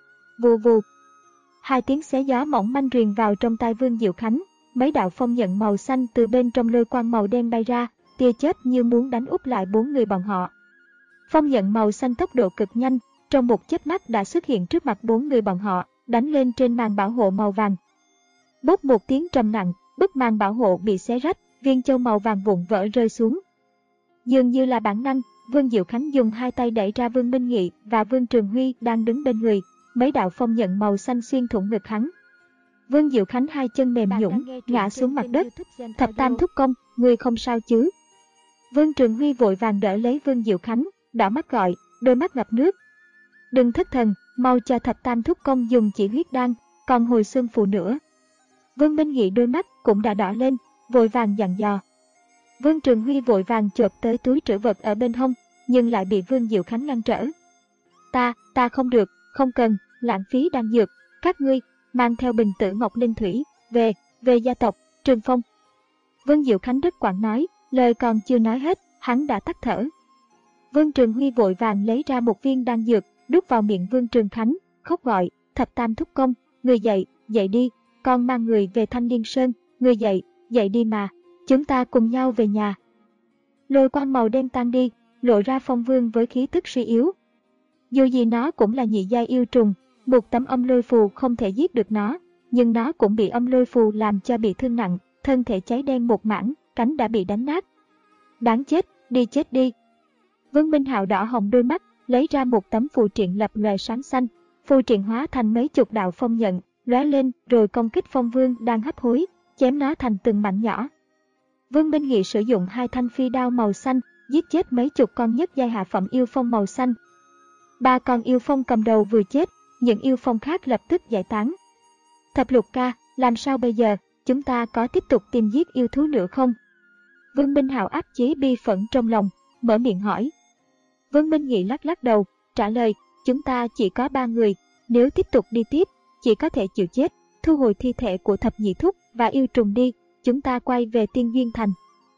Vù vù. Hai tiếng xé gió mỏng manh truyền vào trong tai Vương Diệu Khánh, mấy đạo phong nhận màu xanh từ bên trong lôi quang màu đen bay ra, tia chớp như muốn đánh úp lại bốn người bọn họ. Phong nhận màu xanh tốc độ cực nhanh, trong một chớp mắt đã xuất hiện trước mặt bốn người bọn họ, đánh lên trên màn bảo hộ màu vàng. Bốp một tiếng trầm nặng, bức màn bảo hộ bị xé rách, viên châu màu vàng vụn vỡ rơi xuống. Dường như là bản năng, Vương Diệu Khánh dùng hai tay đẩy ra Vương Minh Nghị và Vương Trường Huy đang đứng bên người, mấy đạo phong nhận màu xanh xuyên thủng ngực hắn. Vương Diệu Khánh hai chân mềm nhũn, ngã xuống mặt đất. Thập Tam thúc công, ngươi không sao chứ? Vương Trường Huy vội vàng đỡ lấy Vương Diệu Khánh, đỏ mắt gọi, đôi mắt ngập nước. Đừng thất thần, mau cho Thập Tam thúc công dùng chỉ huyết đan, còn hồi xuân phù nữa. Vương Minh Nghị đôi mắt cũng đã đỏ lên, vội vàng dặn dò. Vương Trường Huy vội vàng chộp tới túi trữ vật ở bên hông, nhưng lại bị Vương Diệu Khánh ngăn trở. Ta, ta không được, không cần, lãng phí đan dược, các ngươi mang theo bình tử Ngọc Linh Thủy, về, về gia tộc, Trường Phong. Vương Diệu Khánh rất quảng nói, lời còn chưa nói hết, hắn đã tắt thở. Vương Trường Huy vội vàng lấy ra một viên đan dược, đút vào miệng Vương Trường Khánh, khóc gọi, Thập Tam thúc công, người dậy, dậy đi, con mang người về Thanh Liên Sơn, người dậy, dậy đi mà, chúng ta cùng nhau về nhà. Lôi quang màu đen tan đi, lộ ra Phong Vương với khí tức suy yếu. Dù gì nó cũng là nhị giai yêu trùng, một tấm âm lôi phù không thể giết được nó, nhưng nó cũng bị âm lôi phù làm cho bị thương nặng, thân thể cháy đen một mảng, cánh đã bị đánh nát. Đáng chết, đi chết đi. Vương Minh Hạo đỏ hồng đôi mắt, lấy ra một tấm phù triện lập lòe sáng xanh, phù triện hóa thành mấy chục đạo phong nhận, lóe lên rồi công kích Phong Vương đang hấp hối, chém nó thành từng mảnh nhỏ. Vương Minh Nghị sử dụng hai thanh phi đao màu xanh, giết chết mấy chục con nhất giai hạ phẩm yêu phong màu xanh. Ba con yêu phong cầm đầu vừa chết, những yêu phong khác lập tức giải tán. Thập Lục ca, làm sao bây giờ, chúng ta có tiếp tục tìm giết yêu thú nữa không? Vương Minh Hạo áp chế bi phẫn trong lòng, mở miệng hỏi. Vương Minh Nghị lắc lắc đầu, trả lời, chúng ta chỉ có ba người, nếu tiếp tục đi tiếp, chỉ có thể chịu chết, thu hồi thi thể của thập nhị thúc và yêu trùng đi, chúng ta quay về Tiên Duyên Thành.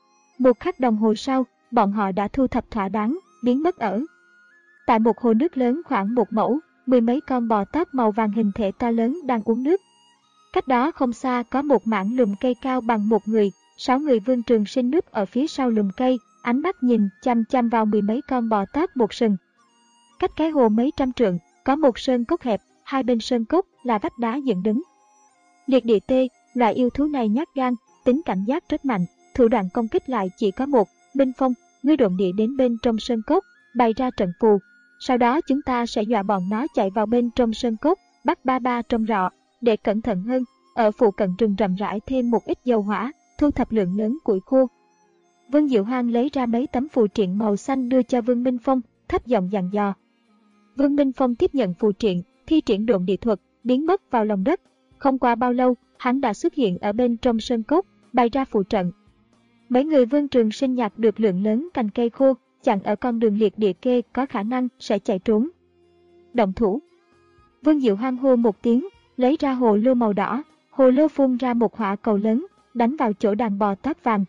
Một khắc đồng hồ sau, bọn họ đã thu thập thỏa đáng, biến mất ở. Tại một hồ nước lớn khoảng một mẫu, mười mấy con bò tóp màu vàng hình thể to lớn đang uống nước. Cách đó không xa có một mảng lùm cây cao bằng một người, sáu người Vương Trường Sinh núp ở phía sau lùm cây, ánh mắt nhìn chăm chăm vào mười mấy con bò tóp một sừng. Cách cái hồ mấy trăm trượng, có một sơn cốc hẹp, hai bên sơn cốc là vách đá dựng đứng. Liệt địa tê, loại yêu thú này nhát gan, tính cảnh giác rất mạnh, thủ đoạn công kích lại chỉ có một. Minh Phong, ngươi độn địa đến bên trong sơn cốc, bày ra trận phù. Sau đó chúng ta sẽ dọa bọn nó chạy vào bên trong sơn cốc, bắt ba ba trong rọ. Để cẩn thận hơn, ở phụ cận rừng rậm rãi thêm một ít dầu hỏa, thu thập lượng lớn củi khô. Vương Diệu Hoang lấy ra mấy tấm phù triện màu xanh đưa cho Vương Minh Phong, thấp giọng dặn dò. Vương Minh Phong tiếp nhận phù triện, thi triển độn địa thuật, biến mất vào lòng đất. Không qua bao lâu, hắn đã xuất hiện ở bên trong sơn cốc, bày ra phù trận. Mấy người Vương Trường Sinh nhặt được lượng lớn cành cây khô, chặn ở con đường liệt địa kê có khả năng sẽ chạy trốn. Động thủ. Vương Diệu Hoang hô một tiếng, lấy ra hồ lô màu đỏ, hồ lô phun ra một hỏa cầu lớn, đánh vào chỗ đàn bò tóp vàng.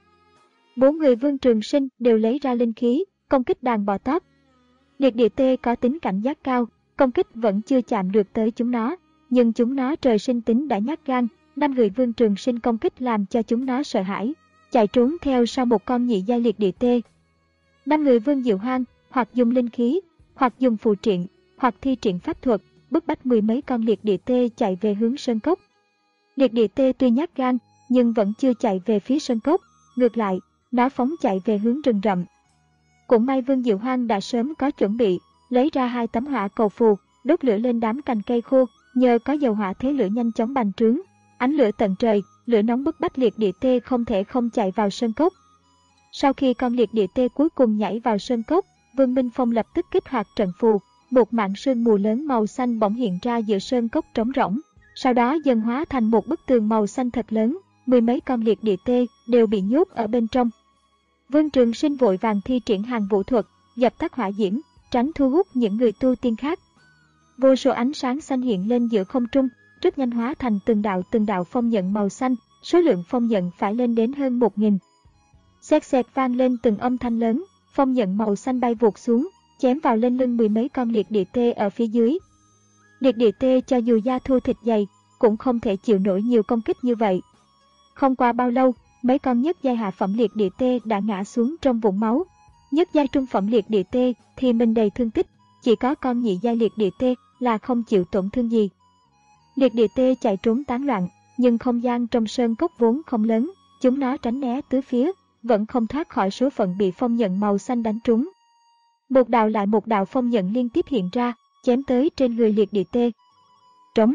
Bốn người Vương Trường Sinh đều lấy ra linh khí, công kích đàn bò tóp. Liệt địa tê có tính cảnh giác cao, công kích vẫn chưa chạm được tới chúng nó, nhưng chúng nó trời sinh tính đã nhát gan, năm người Vương Trường Sinh công kích làm cho chúng nó sợ hãi, chạy trốn theo sau một con nhị giai liệt địa tê. Năm người Vương Diệu Hoang hoặc dùng linh khí, hoặc dùng phù triện, hoặc thi triển pháp thuật, bức bách mười mấy con liệt địa tê chạy về hướng sơn cốc. Liệt địa tê tuy nhát gan, nhưng vẫn chưa chạy về phía sơn cốc, ngược lại, nó phóng chạy về hướng rừng rậm. Cũng may Vương Diệu Hoang đã sớm có chuẩn bị, lấy ra hai tấm hỏa cầu phù, đốt lửa lên đám cành cây khô, nhờ có dầu hỏa thế lửa nhanh chóng bành trướng, ánh lửa tận trời, lửa nóng bức bách liệt địa tê không thể không chạy vào sơn cốc. Sau khi con liệt địa tê cuối cùng nhảy vào sơn cốc, Vương Minh Phong lập tức kích hoạt trận phù, một mảng sương mù lớn màu xanh bỗng hiện ra giữa sơn cốc trống rỗng, sau đó dần hóa thành một bức tường màu xanh thật lớn, mười mấy con liệt địa tê đều bị nhốt ở bên trong. Vương Trường Sinh vội vàng thi triển hàng vũ thuật, dập tắt hỏa diễm, tránh thu hút những người tu tiên khác. Vô số ánh sáng xanh hiện lên giữa không trung, rất nhanh hóa thành từng đạo từng đạo phong nhận màu xanh, số lượng phong nhận phải lên đến hơn một nghìn. Xẹt xẹt vang lên từng âm thanh lớn, phong nhận màu xanh bay vụt xuống, chém vào lên lưng mười mấy con liệt địa tê ở phía dưới. Liệt địa tê cho dù da thô thịt dày, cũng không thể chịu nổi nhiều công kích như vậy. Không qua bao lâu, mấy con nhất giai hạ phẩm liệt địa tê đã ngã xuống trong vũng máu. Nhất giai trung phẩm liệt địa tê thì mình đầy thương tích, chỉ có con nhị giai liệt địa tê là không chịu tổn thương gì. Liệt địa tê chạy trốn tán loạn, nhưng không gian trong sơn cốc vốn không lớn, chúng nó tránh né tứ phía, vẫn không thoát khỏi số phận bị phong nhận màu xanh đánh trúng. Một đạo lại một đạo phong nhận liên tiếp hiện ra, chém tới trên người liệt địa tê. Trống.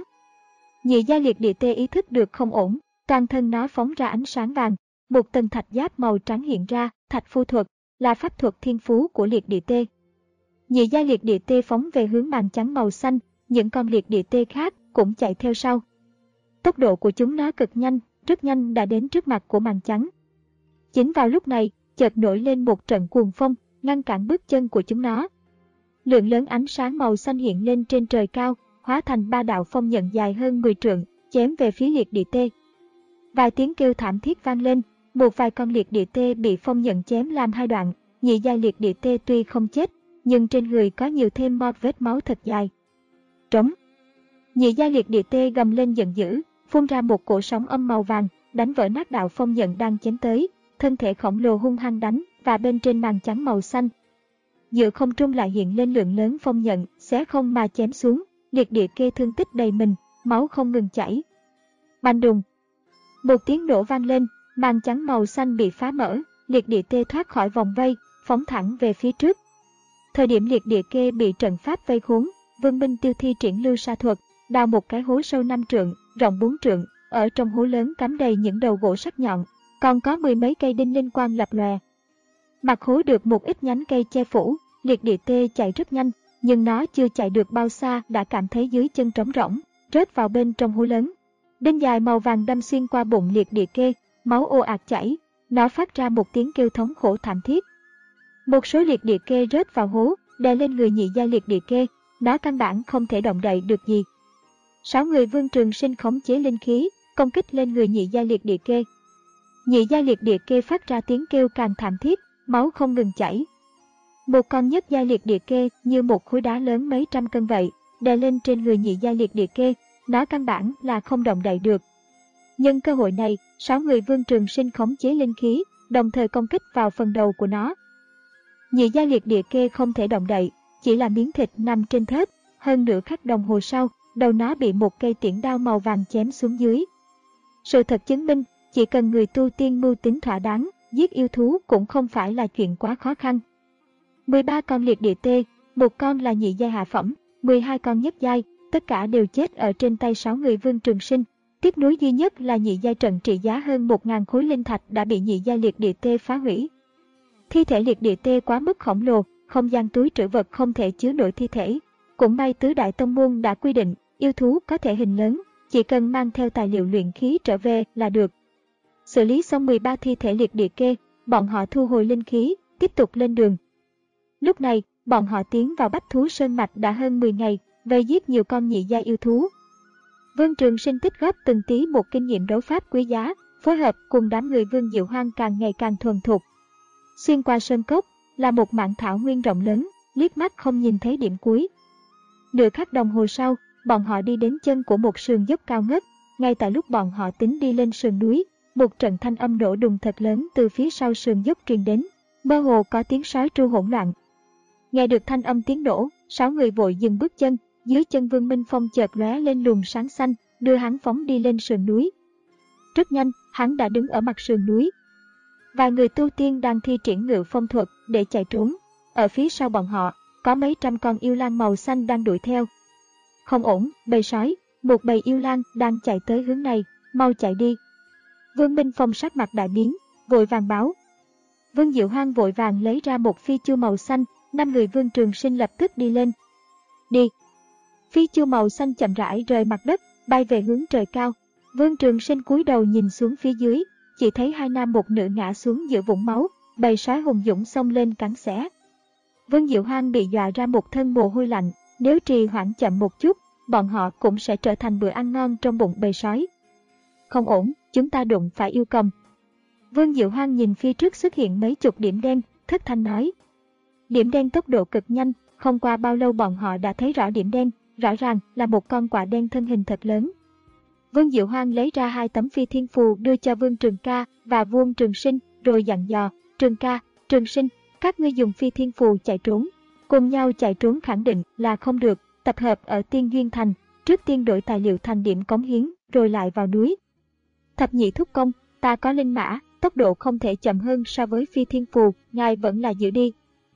Nhị giai liệt địa tê ý thức được không ổn, toàn thân nó phóng ra ánh sáng vàng, một tầng thạch giáp màu trắng hiện ra, thạch phu thuật, là pháp thuật thiên phú của liệt địa tê. Nhị giai liệt địa tê phóng về hướng màn trắng màu xanh, những con liệt địa tê khác cũng chạy theo sau. Tốc độ của chúng nó cực nhanh, rất nhanh đã đến trước mặt của màn trắng. Chính vào lúc này, chợt nổi lên một trận cuồng phong, ngăn cản bước chân của chúng nó. Lượng lớn ánh sáng màu xanh hiện lên trên trời cao, hóa thành ba đạo phong nhận dài hơn mười trượng, chém về phía liệt địa tê. Vài tiếng kêu thảm thiết vang lên, một vài con liệt địa tê bị phong nhận chém làm hai đoạn. Nhị giai liệt địa tê tuy không chết, nhưng trên người có nhiều thêm một vết máu thật dài. Trống. Nhị giai liệt địa tê gầm lên giận dữ, phun ra một cổ sóng âm màu vàng, đánh vỡ nát đạo phong nhận đang chém tới, thân thể khổng lồ hung hăng đánh và bên trên màn trắng màu xanh. Giữa không trung lại hiện lên lượng lớn phong nhận, xé không mà chém xuống, liệt địa kê thương tích đầy mình, máu không ngừng chảy. Bành đùng. Một tiếng nổ vang lên, màn trắng màu xanh bị phá mở, liệt địa tê thoát khỏi vòng vây, phóng thẳng về phía trước. Thời điểm liệt địa kê bị trận pháp vây khốn, Vương Minh Tiêu thi triển lưu sa thuật, đào một cái hố sâu năm trượng, rộng bốn trượng, ở trong hố lớn cắm đầy những đầu gỗ sắc nhọn, còn có mười mấy cây đinh linh quang lập lòe. Mặt hố được một ít nhánh cây che phủ, liệt địa tê chạy rất nhanh, nhưng nó chưa chạy được bao xa đã cảm thấy dưới chân trống rỗng, rớt vào bên trong hố lớn. Đinh dài màu vàng đâm xuyên qua bụng liệt địa kê, máu ồ ạt chảy, nó phát ra một tiếng kêu thống khổ thảm thiết. Một số liệt địa kê rớt vào hố, đè lên người nhị giai liệt địa kê, nó căn bản không thể động đậy được gì. Sáu người Vương Trường Sinh khống chế linh khí, công kích lên người nhị giai liệt địa kê. Nhị giai liệt địa kê phát ra tiếng kêu càng thảm thiết, máu không ngừng chảy. Một con nhất giai liệt địa kê như một khối đá lớn mấy trăm cân vậy, đè lên trên người nhị giai liệt địa kê, nó căn bản là không động đậy được. Nhân cơ hội này, sáu người Vương Trường Sinh khống chế linh khí, đồng thời công kích vào phần đầu của nó. Nhị giai liệt địa kê không thể động đậy, chỉ là miếng thịt nằm trên thớt, hơn nửa khắc đồng hồ sau, đầu nó bị một cây tiễn đao màu vàng chém xuống dưới. Sự thật chứng minh, chỉ cần người tu tiên mưu tính thỏa đáng, giết yêu thú cũng không phải là chuyện quá khó khăn. mười ba con liệt địa tê, một con là nhị giai hạ phẩm, mười hai con nhất giai, tất cả đều chết ở trên tay sáu người Vương Trường Sinh. Tiếc nuối duy nhất là nhị giai trận trị giá hơn một nghìn khối linh thạch đã bị nhị giai liệt địa tê phá hủy. Thi thể liệt địa tê quá mức khổng lồ, không gian túi trữ vật không thể chứa nổi thi thể. Cũng may tứ đại tông môn đã quy định, yêu thú có thể hình lớn, chỉ cần mang theo tài liệu luyện khí trở về là được. Xử lý xong mười ba thi thể liệt địa kê, bọn họ thu hồi linh khí, tiếp tục lên đường. Lúc này, bọn họ tiến vào Bách Thú Sơn Mạch đã hơn mười ngày, vây giết nhiều con nhị giai yêu thú. Vương Trường Sinh tích góp từng tí một kinh nghiệm đấu pháp quý giá, phối hợp cùng đám người Vương Diệu Hoang càng ngày càng thuần thục. Xuyên qua sơn cốc là một mảng thảo nguyên rộng lớn, liếc mắt không nhìn thấy điểm cuối. Nửa khắc đồng hồ sau, bọn họ đi đến chân của một sườn dốc cao ngất. Ngay tại lúc bọn họ tính đi lên sườn núi, một trận thanh âm nổ đùng thật lớn từ phía sau sườn dốc truyền đến, mơ hồ có tiếng sói tru hỗn loạn. Nghe được thanh âm tiếng nổ, sáu người vội dừng bước chân, dưới chân Vương Minh Phong chợt lóe lên luồng sáng xanh, đưa hắn phóng đi lên sườn núi. Rất nhanh, hắn đã đứng ở mặt sườn núi. Vài người tu tiên đang thi triển ngự phong thuật để chạy trốn. Ở phía sau bọn họ, có mấy trăm con yêu lang màu xanh đang đuổi theo. Không ổn, bầy sói, một bầy yêu lang đang chạy tới hướng này, mau chạy đi. Vương Minh Phong sắc mặt đại biến, vội vàng báo. Vương Diệu Hoang vội vàng lấy ra một phi chu màu xanh, năm người Vương Trường Sinh lập tức đi lên. Đi! Phi chu màu xanh chậm rãi rời mặt đất, bay về hướng trời cao. Vương Trường Sinh cúi đầu nhìn xuống phía dưới, chỉ thấy hai nam một nữ ngã xuống giữa vũng máu, bầy sói hùng dũng xông lên cắn xé. Vương Diệu Hoang bị dọa ra một thân mồ hôi lạnh, nếu trì hoãn chậm một chút, bọn họ cũng sẽ trở thành bữa ăn ngon trong bụng bầy sói. Không ổn, chúng ta đụng phải yêu cầm. Vương Diệu Hoang nhìn phía trước xuất hiện mấy chục điểm đen, thất thanh nói. Điểm đen tốc độ cực nhanh, không qua bao lâu bọn họ đã thấy rõ điểm đen, rõ ràng là một con quạ đen thân hình thật lớn. Vương Diệu Hoang lấy ra hai tấm phi thiên phù đưa cho Vương Trường Ca và Vương Trường Sinh, rồi dặn dò, Trường Ca, Trường Sinh, các ngươi dùng phi thiên phù chạy trốn. Cùng nhau chạy trốn khẳng định là không được, tập hợp ở Tiên Duyên Thành, trước tiên đổi tài liệu thành điểm cống hiến, rồi lại vào núi. Thập nhị thúc công, ta có linh mã, tốc độ không thể chậm hơn so với phi thiên phù, ngài vẫn là giữ đi.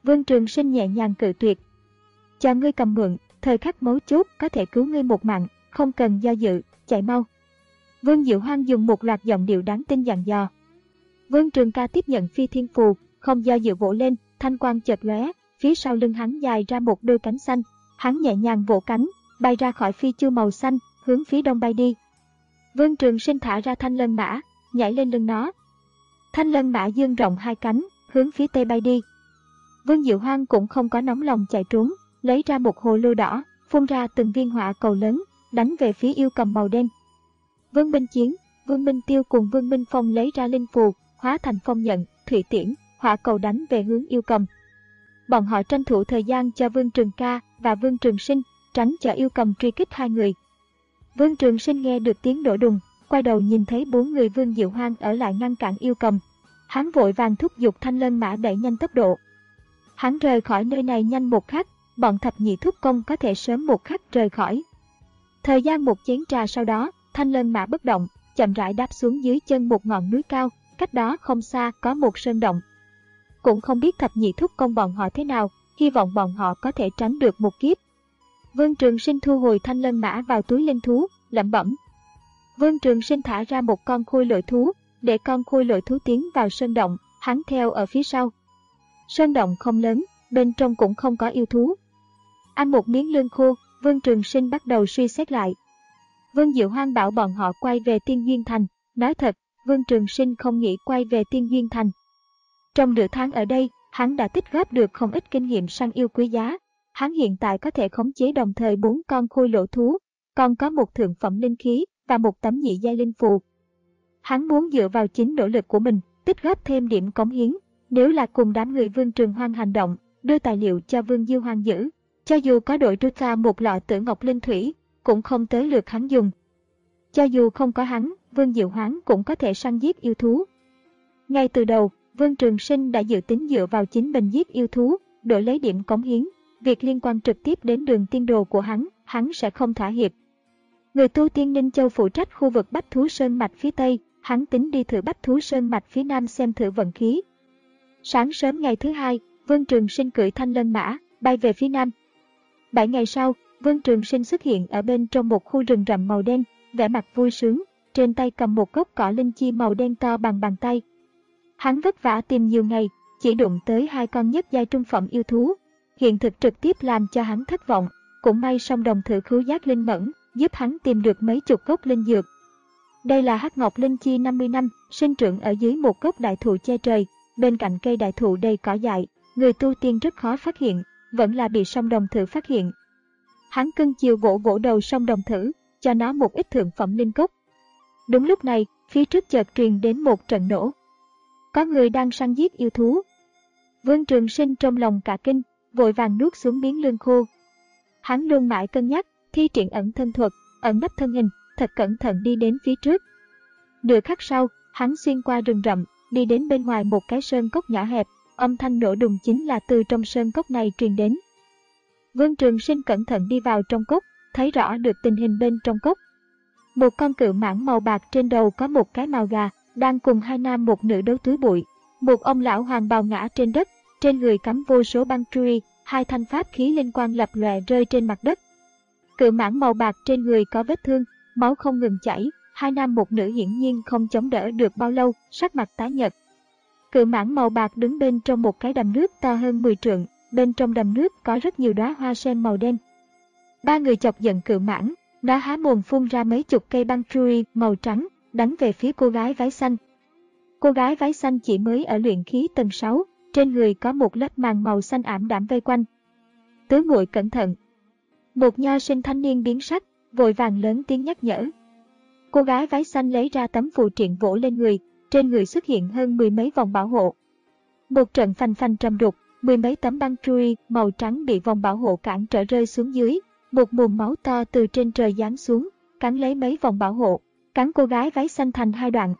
Vương Trường Sinh nhẹ nhàng cự tuyệt. Cho ngươi cầm mượn, thời khắc mấu chốt có thể cứu ngươi một mạng, không cần do dự, chạy mau. Vương Diệu Hoang dùng một loạt giọng điệu đáng tin dặn dò. Vương Trường Ca tiếp nhận phi thiên phù, không do dự vỗ lên, thanh quang chợt lóe, phía sau lưng hắn dài ra một đôi cánh xanh, hắn nhẹ nhàng vỗ cánh, bay ra khỏi phi chu màu xanh, hướng phía đông bay đi. Vương Trường Sinh thả ra thanh lân mã, nhảy lên lưng nó. Thanh lân mã dương rộng hai cánh, hướng phía tây bay đi. Vương Diệu Hoang cũng không có nóng lòng chạy trốn, lấy ra một hồ lô đỏ, phun ra từng viên hỏa cầu lớn, đánh về phía yêu cầm màu đen. Vương Minh Chiến, Vương Minh Tiêu cùng Vương Minh Phong lấy ra linh phù, hóa thành phong nhận, thủy tiễn, hỏa cầu đánh về hướng yêu cầm. Bọn họ tranh thủ thời gian cho Vương Trường Ca và Vương Trường Sinh, tránh cho yêu cầm truy kích hai người. Vương Trường Sinh nghe được tiếng nổ đùng, quay đầu nhìn thấy bốn người Vương Diệu Hoang ở lại ngăn cản yêu cầm. Hắn vội vàng thúc giục thanh lân mã đẩy nhanh tốc độ. Hắn rời khỏi nơi này nhanh một khắc, bọn thập nhị thúc công có thể sớm một khắc rời khỏi. Thời gian một chén trà sau đó, thanh lân mã bất động, chậm rãi đáp xuống dưới chân một ngọn núi cao, cách đó không xa có một sơn động. Cũng không biết thập nhị thúc công bọn họ thế nào, hy vọng bọn họ có thể tránh được một kiếp. Vương Trường Sinh thu hồi thanh lân mã vào túi linh thú, lẩm bẩm. Vương Trường Sinh thả ra một con khôi lỗi thú, để con khôi lỗi thú tiến vào sơn động, hắn theo ở phía sau. Sơn động không lớn, bên trong cũng không có yêu thú. Ăn một miếng lương khô, Vương Trường Sinh bắt đầu suy xét lại. Vương Diệu Hoang bảo bọn họ quay về Tiên Duyên Thành, nói thật, Vương Trường Sinh không nghĩ quay về Tiên Duyên Thành. Trong nửa tháng ở đây, hắn đã tích góp được không ít kinh nghiệm săn yêu quý giá. Hắn hiện tại có thể khống chế đồng thời bốn con khôi lỗ thú, còn có một thượng phẩm linh khí và một tấm nhị giai linh phù. Hắn muốn dựa vào chính nỗ lực của mình, tích góp thêm điểm cống hiến. Nếu là cùng đám người Vương Trường Hoang hành động, đưa tài liệu cho Vương Diêu Hoang giữ, cho dù có đội rút ra một lọ tử ngọc linh thủy, cũng không tới lượt hắn dùng. Cho dù không có hắn, Vương Diệu Hoang cũng có thể săn giết yêu thú. Ngay từ đầu, Vương Trường Sinh đã dự tính dựa vào chính mình giết yêu thú, đổi lấy điểm cống hiến. Việc liên quan trực tiếp đến đường tiên đồ của hắn, hắn sẽ không thỏa hiệp. Người tu tiên Ninh Châu phụ trách khu vực Bách Thú Sơn Mạch phía Tây, hắn tính đi thử Bách Thú Sơn Mạch phía Nam xem thử vận khí. Sáng sớm ngày thứ hai, Vương Trường Sinh cưỡi thanh lân mã, bay về phía Nam. Bảy ngày sau, Vương Trường Sinh xuất hiện ở bên trong một khu rừng rậm màu đen, vẻ mặt vui sướng, trên tay cầm một gốc cỏ linh chi màu đen to bằng bàn tay. Hắn vất vả tìm nhiều ngày, chỉ đụng tới hai con nhất giai trung phẩm yêu thú. Hiện thực trực tiếp làm cho hắn thất vọng, cũng may song đồng thử khứu giác linh mẫn, giúp hắn tìm được mấy chục gốc linh dược. Đây là hắc ngọc linh chi năm mươi năm, sinh trưởng ở dưới một gốc đại thụ che trời, bên cạnh cây đại thụ đầy cỏ dại, người tu tiên rất khó phát hiện, vẫn là bị song đồng thử phát hiện. Hắn cưng chiều vỗ vỗ đầu song đồng thử, cho nó một ít thượng phẩm linh cốc. Đúng lúc này, phía trước chợt truyền đến một trận nổ. Có người đang săn giết yêu thú. Vương Trường Sinh trong lòng cả kinh, vội vàng nuốt xuống miếng lương khô. Hắn luôn mãi cân nhắc, thi triển ẩn thân thuật, ẩn nấp thân hình, thật cẩn thận đi đến phía trước. Nửa khắc sau, hắn xuyên qua rừng rậm, đi đến bên ngoài một cái sơn cốc nhỏ hẹp, âm thanh nổ đùng chính là từ trong sơn cốc này truyền đến. Vương Trường Sinh cẩn thận đi vào trong cốc, thấy rõ được tình hình bên trong cốc. Một con cự mãng màu bạc trên đầu có một cái mào gà, đang cùng hai nam một nữ đấu túi bụi. Một ông lão hoàng bào ngã trên đất, trên người cắm vô số băng truy, hai thanh pháp khí linh quang lập lòe rơi trên mặt đất. Cự mãng màu bạc trên người có vết thương, máu không ngừng chảy, hai nam một nữ hiển nhiên không chống đỡ được bao lâu, sắc mặt tái nhợt. Cự mãng màu bạc đứng bên trong một cái đầm nước to hơn mười trượng, bên trong đầm nước có rất nhiều đóa hoa sen màu đen. Ba người chọc giận cự mãng, nó há mồm phun ra mấy chục cây băng truy màu trắng, đánh về phía cô gái váy xanh. Cô gái váy xanh chỉ mới ở luyện khí tầng sáu, trên người có một lớp màng màu xanh ảm đạm vây quanh. Tứ muội cẩn thận. Một nho sinh thanh niên biến sắc, vội vàng lớn tiếng nhắc nhở. Cô gái váy xanh lấy ra tấm phù triện vỗ lên người, trên người xuất hiện hơn mười mấy vòng bảo hộ. Một trận phanh phanh trầm đục, mười mấy tấm băng truy màu trắng bị vòng bảo hộ cản trở rơi xuống dưới, một mùm máu to từ trên trời giáng xuống, cắn lấy mấy vòng bảo hộ, cắn cô gái váy xanh thành hai đoạn.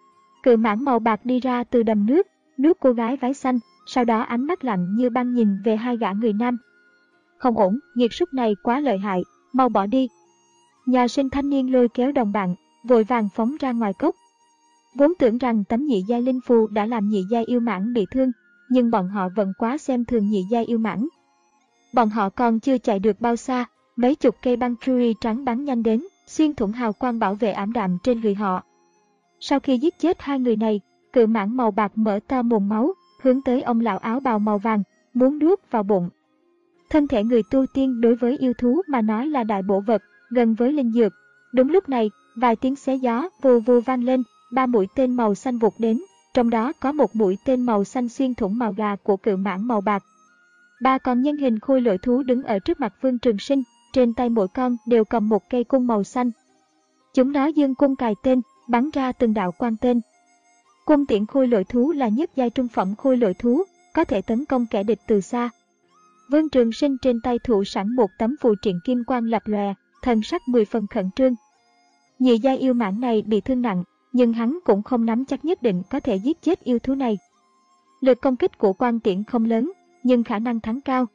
Cự mãng màu bạc đi ra từ đầm nước, nuốt cô gái váy xanh, sau đó ánh mắt lạnh như băng nhìn về hai gã người nam. Không ổn, nghiệt súc này quá lợi hại, mau bỏ đi. Nhà sinh thanh niên lôi kéo đồng bạn, vội vàng phóng ra ngoài cốc. Vốn tưởng rằng tấm nhị giai linh phù đã làm nhị giai yêu mãng bị thương, nhưng bọn họ vẫn quá xem thường nhị giai yêu mãng. Bọn họ còn chưa chạy được bao xa, mấy chục cây băng Fury trắng bắn nhanh đến, xuyên thủng hào quang bảo vệ ảm đạm trên người họ. Sau khi giết chết hai người này, cự mãng màu bạc mở to mồm máu, hướng tới ông lão áo bào màu vàng, muốn nuốt vào bụng. Thân thể người tu tiên đối với yêu thú mà nói là đại bổ vật, gần với linh dược. Đúng lúc này, vài tiếng xé gió vù vù vang lên, ba mũi tên màu xanh vụt đến, trong đó có một mũi tên màu xanh xuyên thủng màu gà của cự mãng màu bạc. Ba con nhân hình khôi lỗi thú đứng ở trước mặt Vương Trường Sinh, trên tay mỗi con đều cầm một cây cung màu xanh. Chúng nó giương cung cài tên, bắn ra từng đạo quang tên. Cung tiễn khôi lỗi thú là nhất giai trung phẩm khôi lỗi thú, có thể tấn công kẻ địch từ xa. Vương Trường Sinh trên tay thủ sẵn một tấm phù triện kim quang lập lòe, thần sắc mười phần khẩn trương. Nhị giai yêu mãng này bị thương nặng, nhưng hắn cũng không nắm chắc nhất định có thể giết chết yêu thú này. Lực công kích của quang tiễn không lớn, nhưng khả năng thắng cao.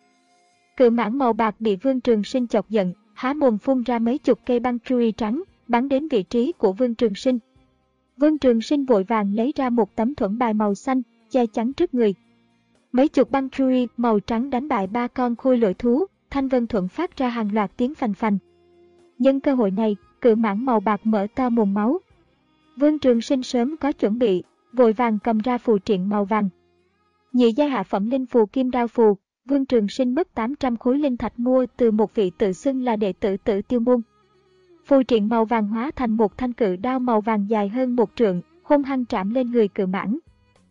Cự mãng màu bạc bị Vương Trường Sinh chọc giận, há mồm phun ra mấy chục cây băng Fury trắng, bắn đến vị trí của Vương Trường Sinh. Vương Trường Sinh vội vàng lấy ra một tấm thuẫn bài màu xanh, che chắn trước người. Mấy chục băng Fury màu trắng đánh bại ba con khôi lỗi thú, thanh vân thuẫn phát ra hàng loạt tiếng phành phành. Nhân cơ hội này, cự mãng màu bạc mở to mồm máu. Vương Trường Sinh sớm có chuẩn bị, vội vàng cầm ra phù triện màu vàng. Nhị giai hạ phẩm linh phù kim đao phù, Vương Trường Sinh mất tám trăm khối linh thạch mua từ một vị tự xưng là đệ tử Tử Tiêu môn. Phù triện màu vàng hóa thành một thanh cự đao màu vàng dài hơn một trượng, hung hăng chạm lên người cự mãng.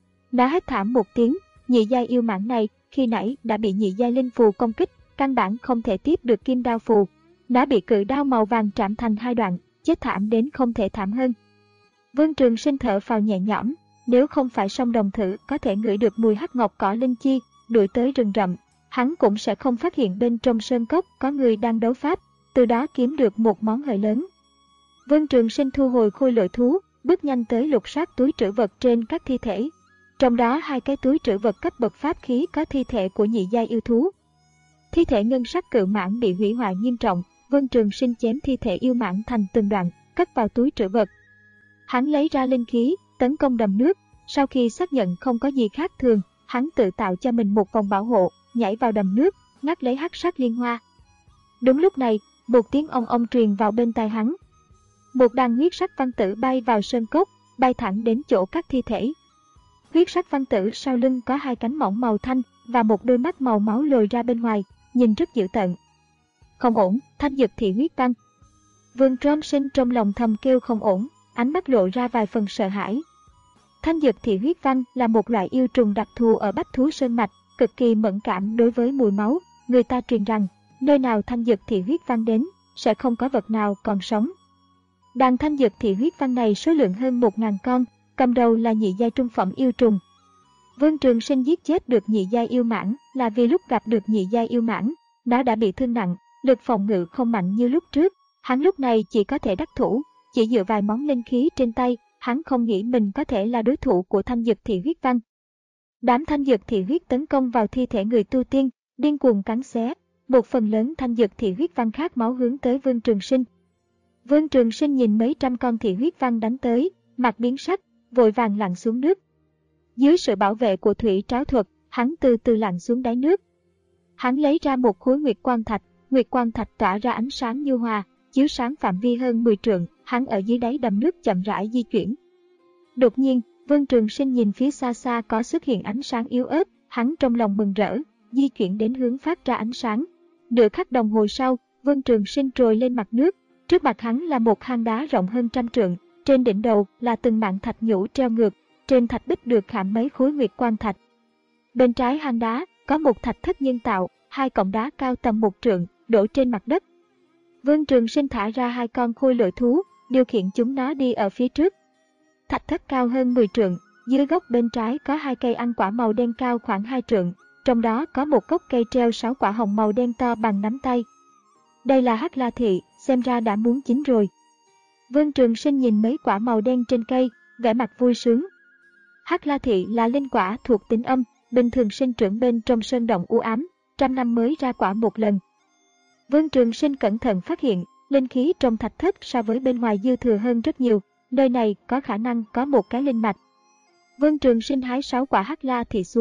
Nó hét thảm một tiếng, nhị giai yêu mãng này khi nãy đã bị nhị giai linh phù công kích, căn bản không thể tiếp được kim đao phù. Nó bị cự đao màu vàng chạm thành hai đoạn, chết thảm đến không thể thảm hơn. Vương Trường Sinh thở phào nhẹ nhõm, nếu không phải song đồng thử có thể ngửi được mùi hắc ngọc cỏ linh chi, đuổi tới rừng rậm, hắn cũng sẽ không phát hiện bên trong sơn cốc có người đang đấu pháp, từ đó kiếm được một món hời lớn. Vương Trường Sinh thu hồi khôi lỗi thú, bước nhanh tới lục soát túi trữ vật trên các thi thể. Trong đó hai cái túi trữ vật cấp bậc pháp khí có thi thể của nhị giai yêu thú. Thi thể ngân sắc cự mãng bị hủy hoại nghiêm trọng, Vương Trường Sinh chém thi thể yêu mãng thành từng đoạn, cất vào túi trữ vật. Hắn lấy ra linh khí, tấn công đầm nước, sau khi xác nhận không có gì khác thường, hắn tự tạo cho mình một vòng bảo hộ, nhảy vào đầm nước, ngắt lấy hắc sắc liên hoa. Đúng lúc này, một tiếng ong ong truyền vào bên tai hắn. Một đàn huyết sắc văn tử bay vào sơn cốc, bay thẳng đến chỗ các thi thể. Huyết sắc văn tử sau lưng có hai cánh mỏng màu thanh và một đôi mắt màu máu lồi ra bên ngoài, nhìn rất dữ tợn. Không ổn, Thanh Dực Thị Huyết Văn. Vương Trường Sinh trong lòng thầm kêu không ổn, ánh mắt lộ ra vài phần sợ hãi. Thanh Dực Thị Huyết Văn là một loại yêu trùng đặc thù ở Bách Thú Sơn Mạch, cực kỳ mẫn cảm đối với mùi máu. Người ta truyền rằng, nơi nào Thanh Dực Thị Huyết Văn đến, sẽ không có vật nào còn sống. Đàn Thanh Dực Thị Huyết Văn này số lượng hơn một nghìn con, cầm đầu là nhị giai trung phẩm yêu trùng. Vương Trường Sinh giết chết được nhị giai yêu mãng là vì lúc gặp được nhị giai yêu mãng, nó đã bị thương nặng, lực phòng ngự không mạnh như lúc trước, hắn lúc này chỉ có thể đắc thủ, chỉ dựa vài món linh khí trên tay, hắn không nghĩ mình có thể là đối thủ của Thanh Dực Thị Huyết Văn. Đám Thanh Dực Thị Huyết tấn công vào thi thể người tu tiên, điên cuồng cắn xé, một phần lớn Thanh Dực Thị Huyết Văn khát máu hướng tới Vương Trường Sinh. Vương Trường Sinh nhìn mấy trăm con thị huyết văn đánh tới, mặt biến sắc, vội vàng lặn xuống nước. Dưới sự bảo vệ của thủy tráo thuật, hắn từ từ lặn xuống đáy nước. Hắn lấy ra một khối nguyệt quang thạch, nguyệt quang thạch tỏa ra ánh sáng nhu hòa, chiếu sáng phạm vi hơn mười trượng, hắn ở dưới đáy đầm nước chậm rãi di chuyển. Đột nhiên, Vương Trường Sinh nhìn phía xa xa có xuất hiện ánh sáng yếu ớt, hắn trong lòng mừng rỡ, di chuyển đến hướng phát ra ánh sáng. Nửa khắc đồng hồ sau, Vương Trường Sinh trồi lên mặt nước, trước mặt hắn là một hang đá rộng hơn trăm trượng, trên đỉnh đầu là từng mảng thạch nhũ treo ngược, trên thạch bích được khảm mấy khối nguyệt quang thạch. Bên trái hang đá có một thạch thất nhân tạo, hai cọng đá cao tầm một trượng, đổ trên mặt đất. Vương Trường Sinh thả ra hai con khôi lỗi thú, điều khiển chúng nó đi ở phía trước. Thạch thất cao hơn mười trượng, dưới gốc bên trái có hai cây ăn quả màu đen cao khoảng hai trượng, trong đó có một gốc cây treo sáu quả hồng màu đen to bằng nắm tay. Đây là Hắc La Thị, xem ra đã muốn chín rồi. Vương Trường Sinh nhìn mấy quả màu đen trên cây, vẻ mặt vui sướng. Hắc La Thị là linh quả thuộc tính âm, bình thường sinh trưởng bên trong sơn động u ám, trăm năm mới ra quả một lần. Vương Trường Sinh cẩn thận phát hiện, linh khí trong thạch thất so với bên ngoài dư thừa hơn rất nhiều, nơi này có khả năng có một cái linh mạch. Vương Trường Sinh hái sáu quả Hắc La Thị xuống,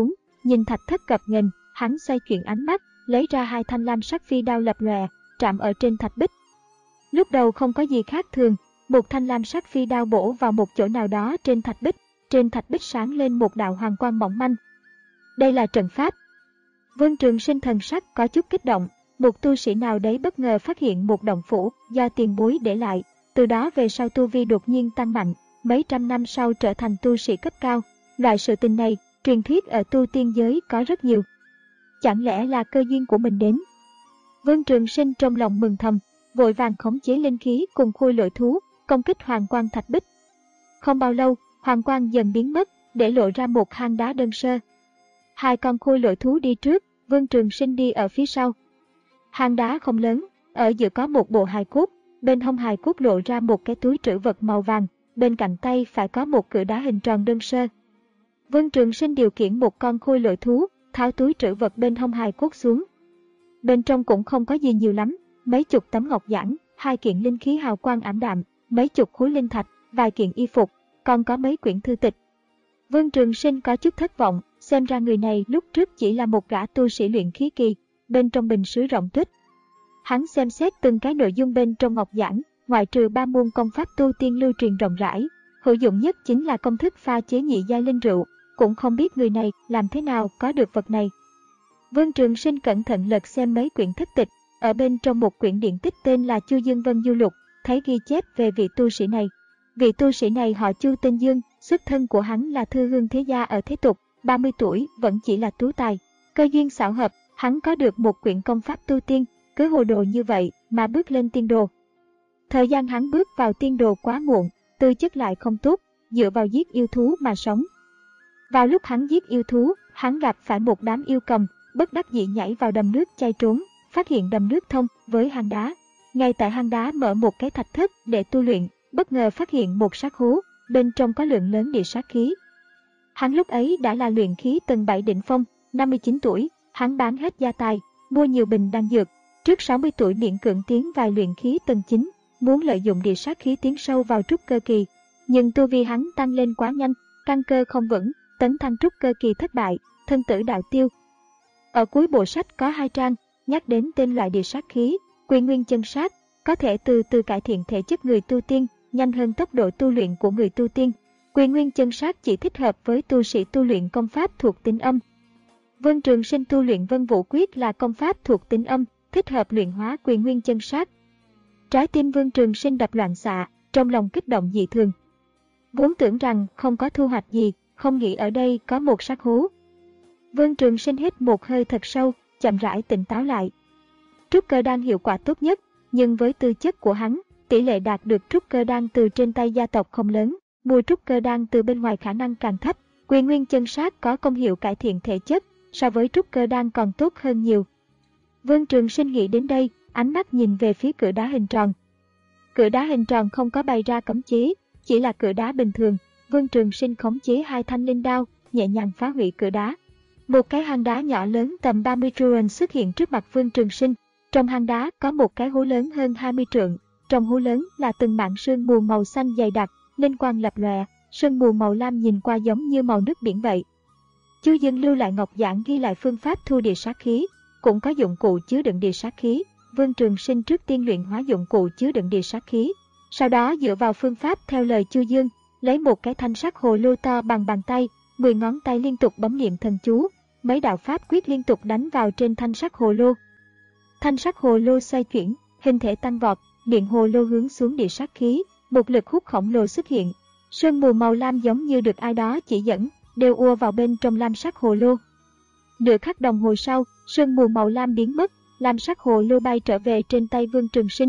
nhìn thạch thất gập ghềnh, hắn xoay chuyển ánh mắt, lấy ra hai thanh lam sắc phi đao lập lòe, chạm ở trên thạch bích. Lúc đầu không có gì khác thường, một thanh lam sắc phi đao bổ vào một chỗ nào đó trên thạch bích, trên thạch bích sáng lên một đạo hoàng quang mỏng manh. Đây là trận pháp. Vương Trường Sinh thần sắc có chút kích động, một tu sĩ nào đấy bất ngờ phát hiện một động phủ do tiền bối để lại, từ đó về sau tu vi đột nhiên tăng mạnh, mấy trăm năm sau trở thành tu sĩ cấp cao. Loại sự tình này, truyền thuyết ở tu tiên giới có rất nhiều. Chẳng lẽ là cơ duyên của mình đến? Vương Trường Sinh trong lòng mừng thầm, vội vàng khống chế linh khí cùng khôi lỗi thú, công kích hoàng quang thạch bích. Không bao lâu, hoàng quang dần biến mất, để lộ ra một hang đá đơn sơ. Hai con khôi lỗi thú đi trước, Vương Trường Sinh đi ở phía sau. Hang đá không lớn, ở giữa có một bộ hài cốt, bên hông hài cốt lộ ra một cái túi trữ vật màu vàng, bên cạnh tay phải có một cự đá hình tròn đơn sơ. Vương Trường Sinh điều khiển một con khôi lỗi thú, tháo túi trữ vật bên hông hài cốt xuống. Bên trong cũng không có gì nhiều lắm, mấy chục tấm ngọc giản, hai kiện linh khí hào quang ảm đạm, mấy chục khối linh thạch, vài kiện y phục, còn có mấy quyển thư tịch. Vương Trường Sinh có chút thất vọng, xem ra người này lúc trước chỉ là một gã tu sĩ luyện khí kỳ, bên trong bình sứ rộng tuyết. Hắn xem xét từng cái nội dung bên trong ngọc giản, ngoại trừ ba môn công pháp tu tiên lưu truyền rộng rãi, hữu dụng nhất chính là công thức pha chế nhị giai linh rượu, cũng không biết người này làm thế nào có được vật này. Vương Trường Sinh cẩn thận lật xem mấy quyển thất tịch, ở bên trong một quyển điện tích tên là Chu Dương Vân Du Lục, thấy ghi chép về vị tu sĩ này. Vị tu sĩ này họ Chu tên Dương, xuất thân của hắn là thư hương thế gia ở thế tục, ba mươi tuổi vẫn chỉ là tú tài. Cơ duyên xảo hợp, hắn có được một quyển công pháp tu tiên, cứ hồ đồ như vậy mà bước lên tiên đồ. Thời gian hắn bước vào tiên đồ quá muộn, tư chất lại không tốt, dựa vào giết yêu thú mà sống. Vào lúc hắn giết yêu thú, hắn gặp phải một đám yêu cầm, bất đắc dĩ nhảy vào đầm nước chay trốn, phát hiện đầm nước thông với hang đá. Ngay tại hang đá mở một cái thạch thất để tu luyện, bất ngờ phát hiện một sát hố, bên trong có lượng lớn địa sát khí. Hắn lúc ấy đã là luyện khí tầng bảy đỉnh phong, năm mươi chín tuổi, hắn bán hết gia tài, mua nhiều bình đan dược, trước sáu mươi tuổi miễn cưỡng tiến vào luyện khí tầng chín, muốn lợi dụng địa sát khí tiến sâu vào trúc cơ kỳ. Nhưng tu vi hắn tăng lên quá nhanh, căn cơ không vững, tấn thăng trúc cơ kỳ thất bại, thân tử đạo tiêu. Ở cuối bộ sách có hai trang, nhắc đến tên loại địa sát khí, Quy Nguyên Chân Sát, có thể từ từ cải thiện thể chất người tu tiên, nhanh hơn tốc độ tu luyện của người tu tiên. Quy Nguyên Chân Sát chỉ thích hợp với tu sĩ tu luyện công pháp thuộc tính âm. Vương Trường Sinh tu luyện Vân Vũ Quyết là công pháp thuộc tính âm, thích hợp luyện hóa Quy Nguyên Chân Sát. Trái tim Vương Trường Sinh đập loạn xạ, trong lòng kích động dị thường. Vốn tưởng rằng không có thu hoạch gì, không nghĩ ở đây có một sát hố. Vương Trường Sinh hít một hơi thật sâu, chậm rãi tỉnh táo lại. Trúc cơ đan hiệu quả tốt nhất, nhưng với tư chất của hắn, tỷ lệ đạt được trúc cơ đan từ trên tay gia tộc không lớn, mua trúc cơ đan từ bên ngoài khả năng càng thấp. Quy Nguyên Chân Sát có công hiệu cải thiện thể chất, so với trúc cơ đan còn tốt hơn nhiều. Vương Trường Sinh nghĩ đến đây, ánh mắt nhìn về phía cửa đá hình tròn. Cửa đá hình tròn không có bày ra cấm chế, chỉ là cửa đá bình thường. Vương Trường Sinh khống chế hai thanh linh đao, nhẹ nhàng phá hủy cửa đá. Một cái hang đá nhỏ lớn tầm ba mươi trượng xuất hiện trước mặt Vương Trường Sinh. Trong hang đá có một cái hố lớn hơn hai mươi trượng. Trong hố lớn là từng mảng sương mù màu xanh dày đặc, linh quang lập lòe, sương mù màu lam nhìn qua giống như màu nước biển vậy. Chu Dương lưu lại ngọc giản ghi lại phương pháp thu địa sát khí, cũng có dụng cụ chứa đựng địa sát khí. Vương Trường Sinh trước tiên luyện hóa dụng cụ chứa đựng địa sát khí, sau đó dựa vào phương pháp theo lời Chu Dương, lấy một cái thanh sắc hồ lô to bằng bàn tay, mười ngón tay liên tục bấm niệm thần chú, mấy đạo pháp quyết liên tục đánh vào trên thanh sắc hồ lô. Thanh sắc hồ lô xoay chuyển, hình thể tăng vọt, miệng hồ lô hướng xuống địa sát khí, một lực hút khổng lồ xuất hiện. Sương mù màu lam giống như được ai đó chỉ dẫn, đều ùa vào bên trong lam sắc hồ lô. Nửa khắc đồng hồ sau, sương mù màu lam biến mất, lam sắc hồ lô bay trở về trên tay Vương Trường Sinh.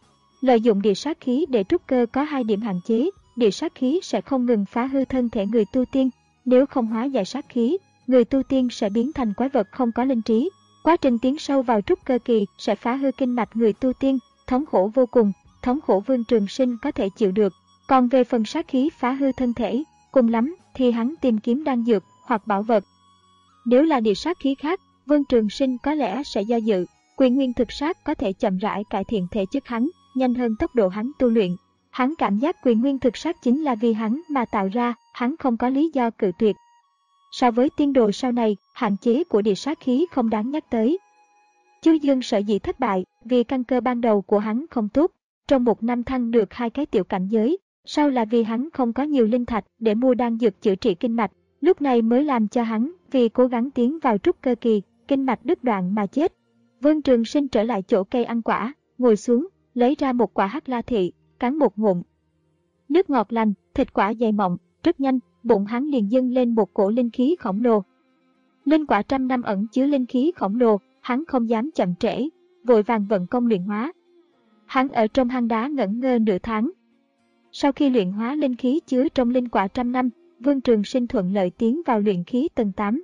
Lợi dụng địa sát khí để trúc cơ có hai điểm hạn chế, địa sát khí sẽ không ngừng phá hư thân thể người tu tiên, nếu không hóa giải sát khí, người tu tiên sẽ biến thành quái vật không có linh trí. Quá trình tiến sâu vào trúc cơ kỳ sẽ phá hư kinh mạch người tu tiên, thống khổ vô cùng, thống khổ Vương Trường Sinh có thể chịu được. Còn về phần sát khí phá hư thân thể, cùng lắm thì hắn tìm kiếm đan dược hoặc bảo vật. Nếu là địa sát khí khác, Vương Trường Sinh có lẽ sẽ do dự. Quy Nguyên Thực Sát có thể chậm rãi cải thiện thể chất hắn, nhanh hơn tốc độ hắn tu luyện. Hắn cảm giác Quy Nguyên Thực Sát chính là vì hắn mà tạo ra, hắn không có lý do cự tuyệt. So với tiên đồ sau này, hạn chế của địa sát khí không đáng nhắc tới. Chu Dương sở dĩ thất bại vì căn cơ ban đầu của hắn không tốt, trong một năm thăng được hai cái tiểu cảnh giới, sau là vì hắn không có nhiều linh thạch để mua đan dược chữa trị kinh mạch, lúc này mới làm cho hắn vì cố gắng tiến vào trúc cơ kỳ, kinh mạch đứt đoạn mà chết. Vương Trường Sinh trở lại chỗ cây ăn quả, ngồi xuống, lấy ra một quả hắc la thị, cắn một ngụm. Nước ngọt lành, thịt quả dày mọng, rất nhanh, bụng hắn liền dâng lên một cổ linh khí khổng lồ. Linh quả trăm năm ẩn chứa linh khí khổng lồ, hắn không dám chậm trễ, vội vàng vận công luyện hóa. Hắn ở trong hang đá ngẩn ngơ nửa tháng. Sau khi luyện hóa linh khí chứa trong linh quả trăm năm, Vương Trường Sinh thuận lợi tiến vào luyện khí tầng tám.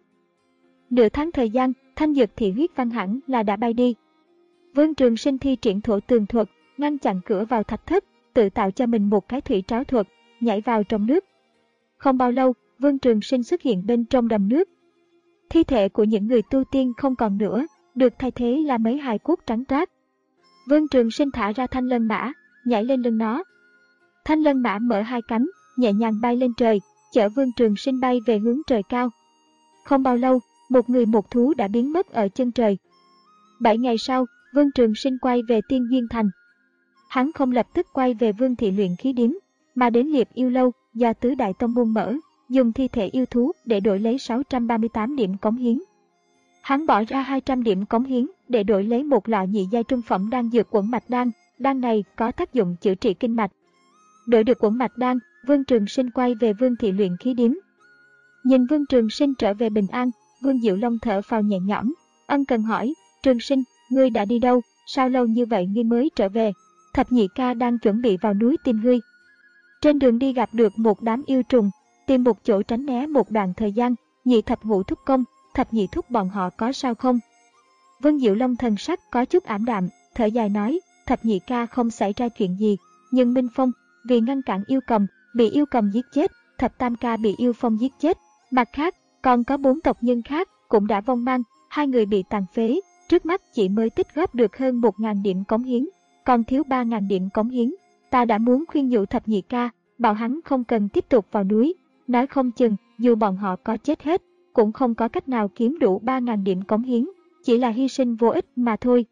Nửa tháng thời gian, thanh dược thị huyết văn hẳn là đã bay đi. Vương Trường Sinh thi triển thổ tường thuật, ngăn chặn cửa vào thạch thất, tự tạo cho mình một cái thủy tráo thuật, nhảy vào trong nước. Không bao lâu, Vương Trường Sinh xuất hiện bên trong đầm nước. Thi thể của những người tu tiên không còn nữa, được thay thế là mấy hài cốt trắng toát. Vương Trường Sinh thả ra thanh lân mã, nhảy lên lưng nó. Thanh lân mã mở hai cánh, nhẹ nhàng bay lên trời, chở Vương Trường Sinh bay về hướng trời cao. Không bao lâu, một người một thú đã biến mất ở chân trời. Bảy ngày sau, Vương Trường Sinh quay về Tiên Duyên Thành. Hắn không lập tức quay về Vương thị luyện khí điếm, mà đến Liệp Yêu Lâu do Tứ Đại Tông Môn mở, dùng thi thể yêu thú để đổi lấy sáu trăm ba mươi tám điểm cống hiến. Hắn bỏ ra hai trăm điểm cống hiến để đổi lấy một lọ nhị giai trung phẩm đan dược quẩn mạch đan, đan này có tác dụng chữa trị kinh mạch. Đổi được quẩn mạch đan, Vương Trường Sinh quay về Vương thị luyện khí điếm. Nhìn Vương Trường Sinh trở về bình an, Vương Diệu Long thở phào nhẹ nhõm, ân cần hỏi, Trường Sinh, ngươi đã đi đâu, sao lâu như vậy ngươi mới trở về? Thập nhị ca đang chuẩn bị vào núi tìm ngươi. Trên đường đi gặp được một đám yêu trùng, tìm một chỗ tránh né một đoạn thời gian, nhị thập ngũ thúc công, thập nhị thúc bọn họ có sao không? Vương Diệu Long thần sắc có chút ảm đạm, thở dài nói, thập nhị ca không xảy ra chuyện gì, nhưng Minh Phong, vì ngăn cản yêu cầm, bị yêu cầm giết chết, thập tam ca bị yêu phong giết chết. Mặt khác, còn có bốn tộc nhân khác cũng đã vong mang, hai người bị tàn phế, trước mắt chỉ mới tích góp được hơn một nghìn điểm cống hiến, còn thiếu ba nghìn điểm cống hiến. Ta đã muốn khuyên nhủ thập nhị ca, bảo hắn không cần tiếp tục vào núi, nói không chừng, dù bọn họ có chết hết, cũng không có cách nào kiếm đủ ba nghìn điểm cống hiến, chỉ là hy sinh vô ích mà thôi.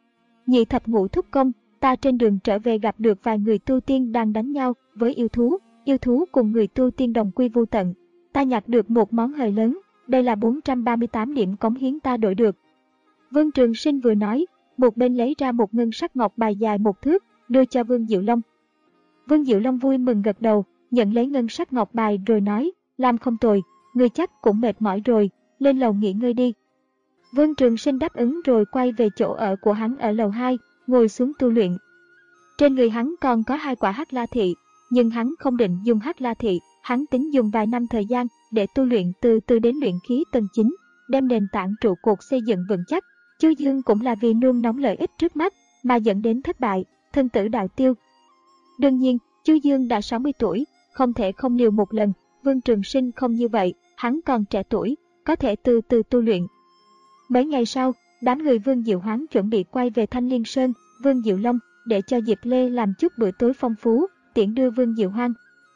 Nhị thập ngũ thúc công, ta trên đường trở về gặp được vài người tu tiên đang đánh nhau với yêu thú, yêu thú cùng người tu tiên đồng quy vô tận. Ta nhặt được một món hời lớn, đây là bốn trăm ba mươi tám điểm cống hiến ta đổi được. Vương Trường Sinh vừa nói, một bên lấy ra một ngân sắc ngọc bài dài một thước, đưa cho Vương Diệu Long. Vương Diệu Long vui mừng gật đầu, nhận lấy ngân sắc ngọc bài rồi nói, làm không tồi, ngươi chắc cũng mệt mỏi rồi, lên lầu nghỉ ngơi đi. Vương Trường Sinh đáp ứng rồi quay về chỗ ở của hắn ở lầu hai, ngồi xuống tu luyện. Trên người hắn còn có hai quả hắc la thị, nhưng hắn không định dùng hắc la thị, hắn tính dùng vài năm thời gian để tu luyện từ từ đến luyện khí tầng chín, đem nền tảng trụ cột xây dựng vững chắc. Chu Dương cũng là vì nung nóng lợi ích trước mắt mà dẫn đến thất bại, thân tử đạo tiêu. Đương nhiên, Chu Dương đã sáu mươi tuổi, không thể không liều một lần, Vương Trường Sinh không như vậy, hắn còn trẻ tuổi, có thể từ từ tu luyện. Mấy ngày sau, đám người Vương Diệu Hoán chuẩn bị quay về Thanh Liên Sơn, Vương Diệu Long, để cho Diệp Lê làm chút bữa tối phong phú, tiễn đưa Vương Diệu Hoan.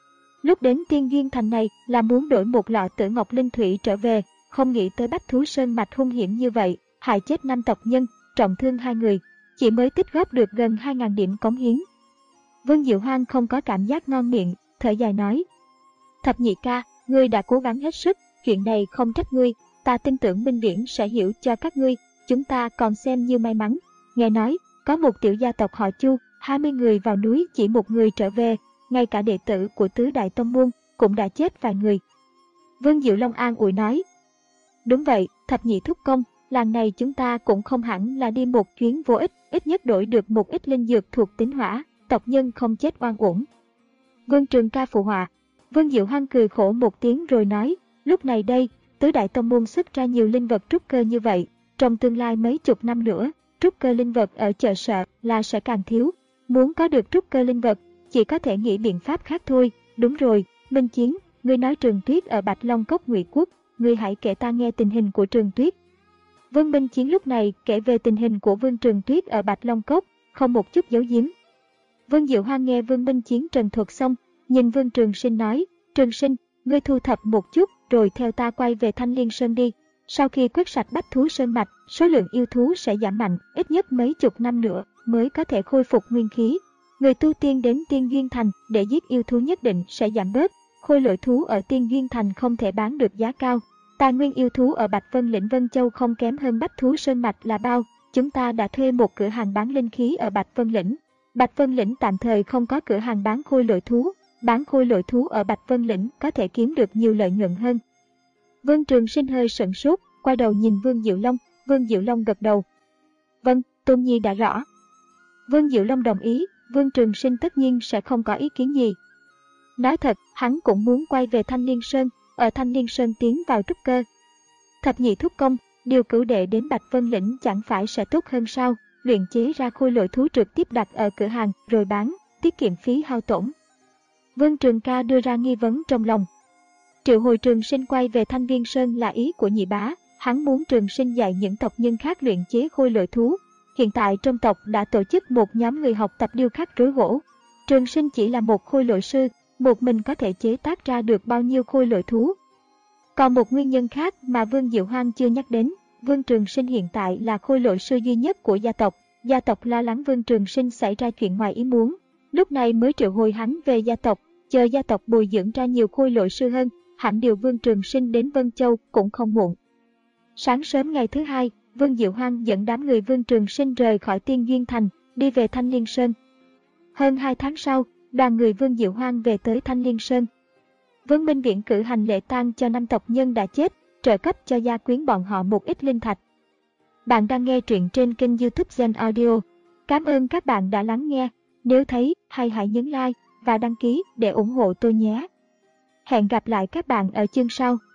Lúc đến Tiên Duyên Thành này là muốn đổi một lọ Tử Ngọc Linh Thủy trở về, không nghĩ tới Bách Thú Sơn mạch hung hiểm như vậy, hại chết năm tộc nhân, trọng thương hai người, chỉ mới tích góp được gần hai nghìn điểm cống hiến. Vương Diệu Hoan không có cảm giác ngon miệng, thở dài nói, thập nhị ca, ngươi đã cố gắng hết sức, chuyện này không trách ngươi, ta tin tưởng Minh Viễn sẽ hiểu cho các ngươi, chúng ta còn xem như may mắn. Nghe nói, có một tiểu gia tộc họ Chu, hai mươi người vào núi chỉ một người trở về, ngay cả đệ tử của Tứ Đại Tông Môn cũng đã chết vài người. Vương Diệu Long an ủi nói, đúng vậy, thập nhị thúc công, lần này chúng ta cũng không hẳn là đi một chuyến vô ích, ít nhất đổi được một ít linh dược thuộc tính hỏa, tộc nhân không chết oan uổng. Vương Trường ca phụ họa. Vương Diệu Hoan cười khổ một tiếng rồi nói, lúc này đây, Tứ Đại Tông Môn xuất ra nhiều linh vật trúc cơ như vậy, trong tương lai mấy chục năm nữa, trúc cơ linh vật ở chợ sợ là sẽ càng thiếu. Muốn có được trúc cơ linh vật, chỉ có thể nghĩ biện pháp khác thôi. Đúng rồi, Minh Chiến, ngươi nói Trường Tuyết ở Bạch Long Cốc Ngụy Quốc, ngươi hãy kể ta nghe tình hình của Trường Tuyết. Vương Minh Chiến lúc này kể về tình hình của Vương Trường Tuyết ở Bạch Long Cốc, không một chút giấu giếm. Vương Diệu Hoan nghe Vương Minh Chiến trần thuật xong, nhìn Vương Trường Sinh nói, Trường Sinh, ngươi thu thập một chút rồi theo ta quay về Thanh Liên Sơn đi. Sau khi quét sạch bách thú sơn mạch, số lượng yêu thú sẽ giảm mạnh, ít nhất mấy chục năm nữa mới có thể khôi phục nguyên khí. Người tu tiên đến Tiên Duyên Thành để giết yêu thú nhất định sẽ giảm bớt. Khôi lỗi thú ở Tiên Duyên Thành không thể bán được giá cao. Tài nguyên yêu thú ở Bạch Vân Lĩnh Vân Châu không kém hơn bách thú sơn mạch là bao. Chúng ta đã thuê một cửa hàng bán linh khí ở Bạch Vân Lĩnh. Bạch Vân Lĩnh tạm thời không có cửa hàng bán khôi lỗi thú. Bán khôi lỗi thú ở Bạch Vân Lĩnh có thể kiếm được nhiều lợi nhuận hơn. Vương Trường Sinh hơi sửng sốt, quay đầu nhìn Vương Diệu Long. Vương Diệu Long gật đầu. Vâng, Tôn Nhi đã rõ. Vương Diệu Long đồng ý, Vương Trường Sinh tất nhiên sẽ không có ý kiến gì. Nói thật, hắn cũng muốn quay về Thanh Liên Sơn, ở Thanh Liên Sơn tiến vào trúc cơ. Thập nhị thúc công, điều cửu đệ đến Bạch Vân Lĩnh chẳng phải sẽ tốt hơn sao, luyện chế ra khôi lỗi thú trực tiếp đặt ở cửa hàng rồi bán, tiết kiệm phí hao tổn. Vương Trường Ca đưa ra nghi vấn trong lòng. Triệu hồi Trường Sinh quay về Thanh Viên Sơn là ý của nhị bá, hắn muốn Trường Sinh dạy những tộc nhân khác luyện chế khôi lỗi thú. Hiện tại trong tộc đã tổ chức một nhóm người học tập điêu khắc rối gỗ. Trường Sinh chỉ là một khôi lỗi sư, một mình có thể chế tác ra được bao nhiêu khôi lỗi thú. Còn một nguyên nhân khác mà Vương Diệu Hoang chưa nhắc đến, Vương Trường Sinh hiện tại là khôi lỗi sư duy nhất của gia tộc. Gia tộc lo lắng Vương Trường Sinh xảy ra chuyện ngoài ý muốn, lúc này mới triệu hồi hắn về gia tộc, chờ gia tộc bồi dưỡng ra nhiều khôi lỗi sư hơn, hẳn điều Vương Trường Sinh đến Vân Châu cũng không muộn. Sáng sớm ngày thứ hai, Vương Diệu Hoang dẫn đám người Vương Trường Sinh rời khỏi Tiên Duyên Thành, đi về Thanh Liên Sơn. Hơn hai tháng sau, đoàn người Vương Diệu Hoang về tới Thanh Liên Sơn. Vương Minh Viễn cử hành lễ tang cho năm tộc nhân đã chết, trợ cấp cho gia quyến bọn họ một ít linh thạch. Bạn đang nghe truyện trên kênh YouTube Zen Audio. Cảm ơn các bạn đã lắng nghe. Nếu thấy hay hãy nhấn like và đăng ký để ủng hộ tôi nhé. Hẹn gặp lại các bạn ở chương sau.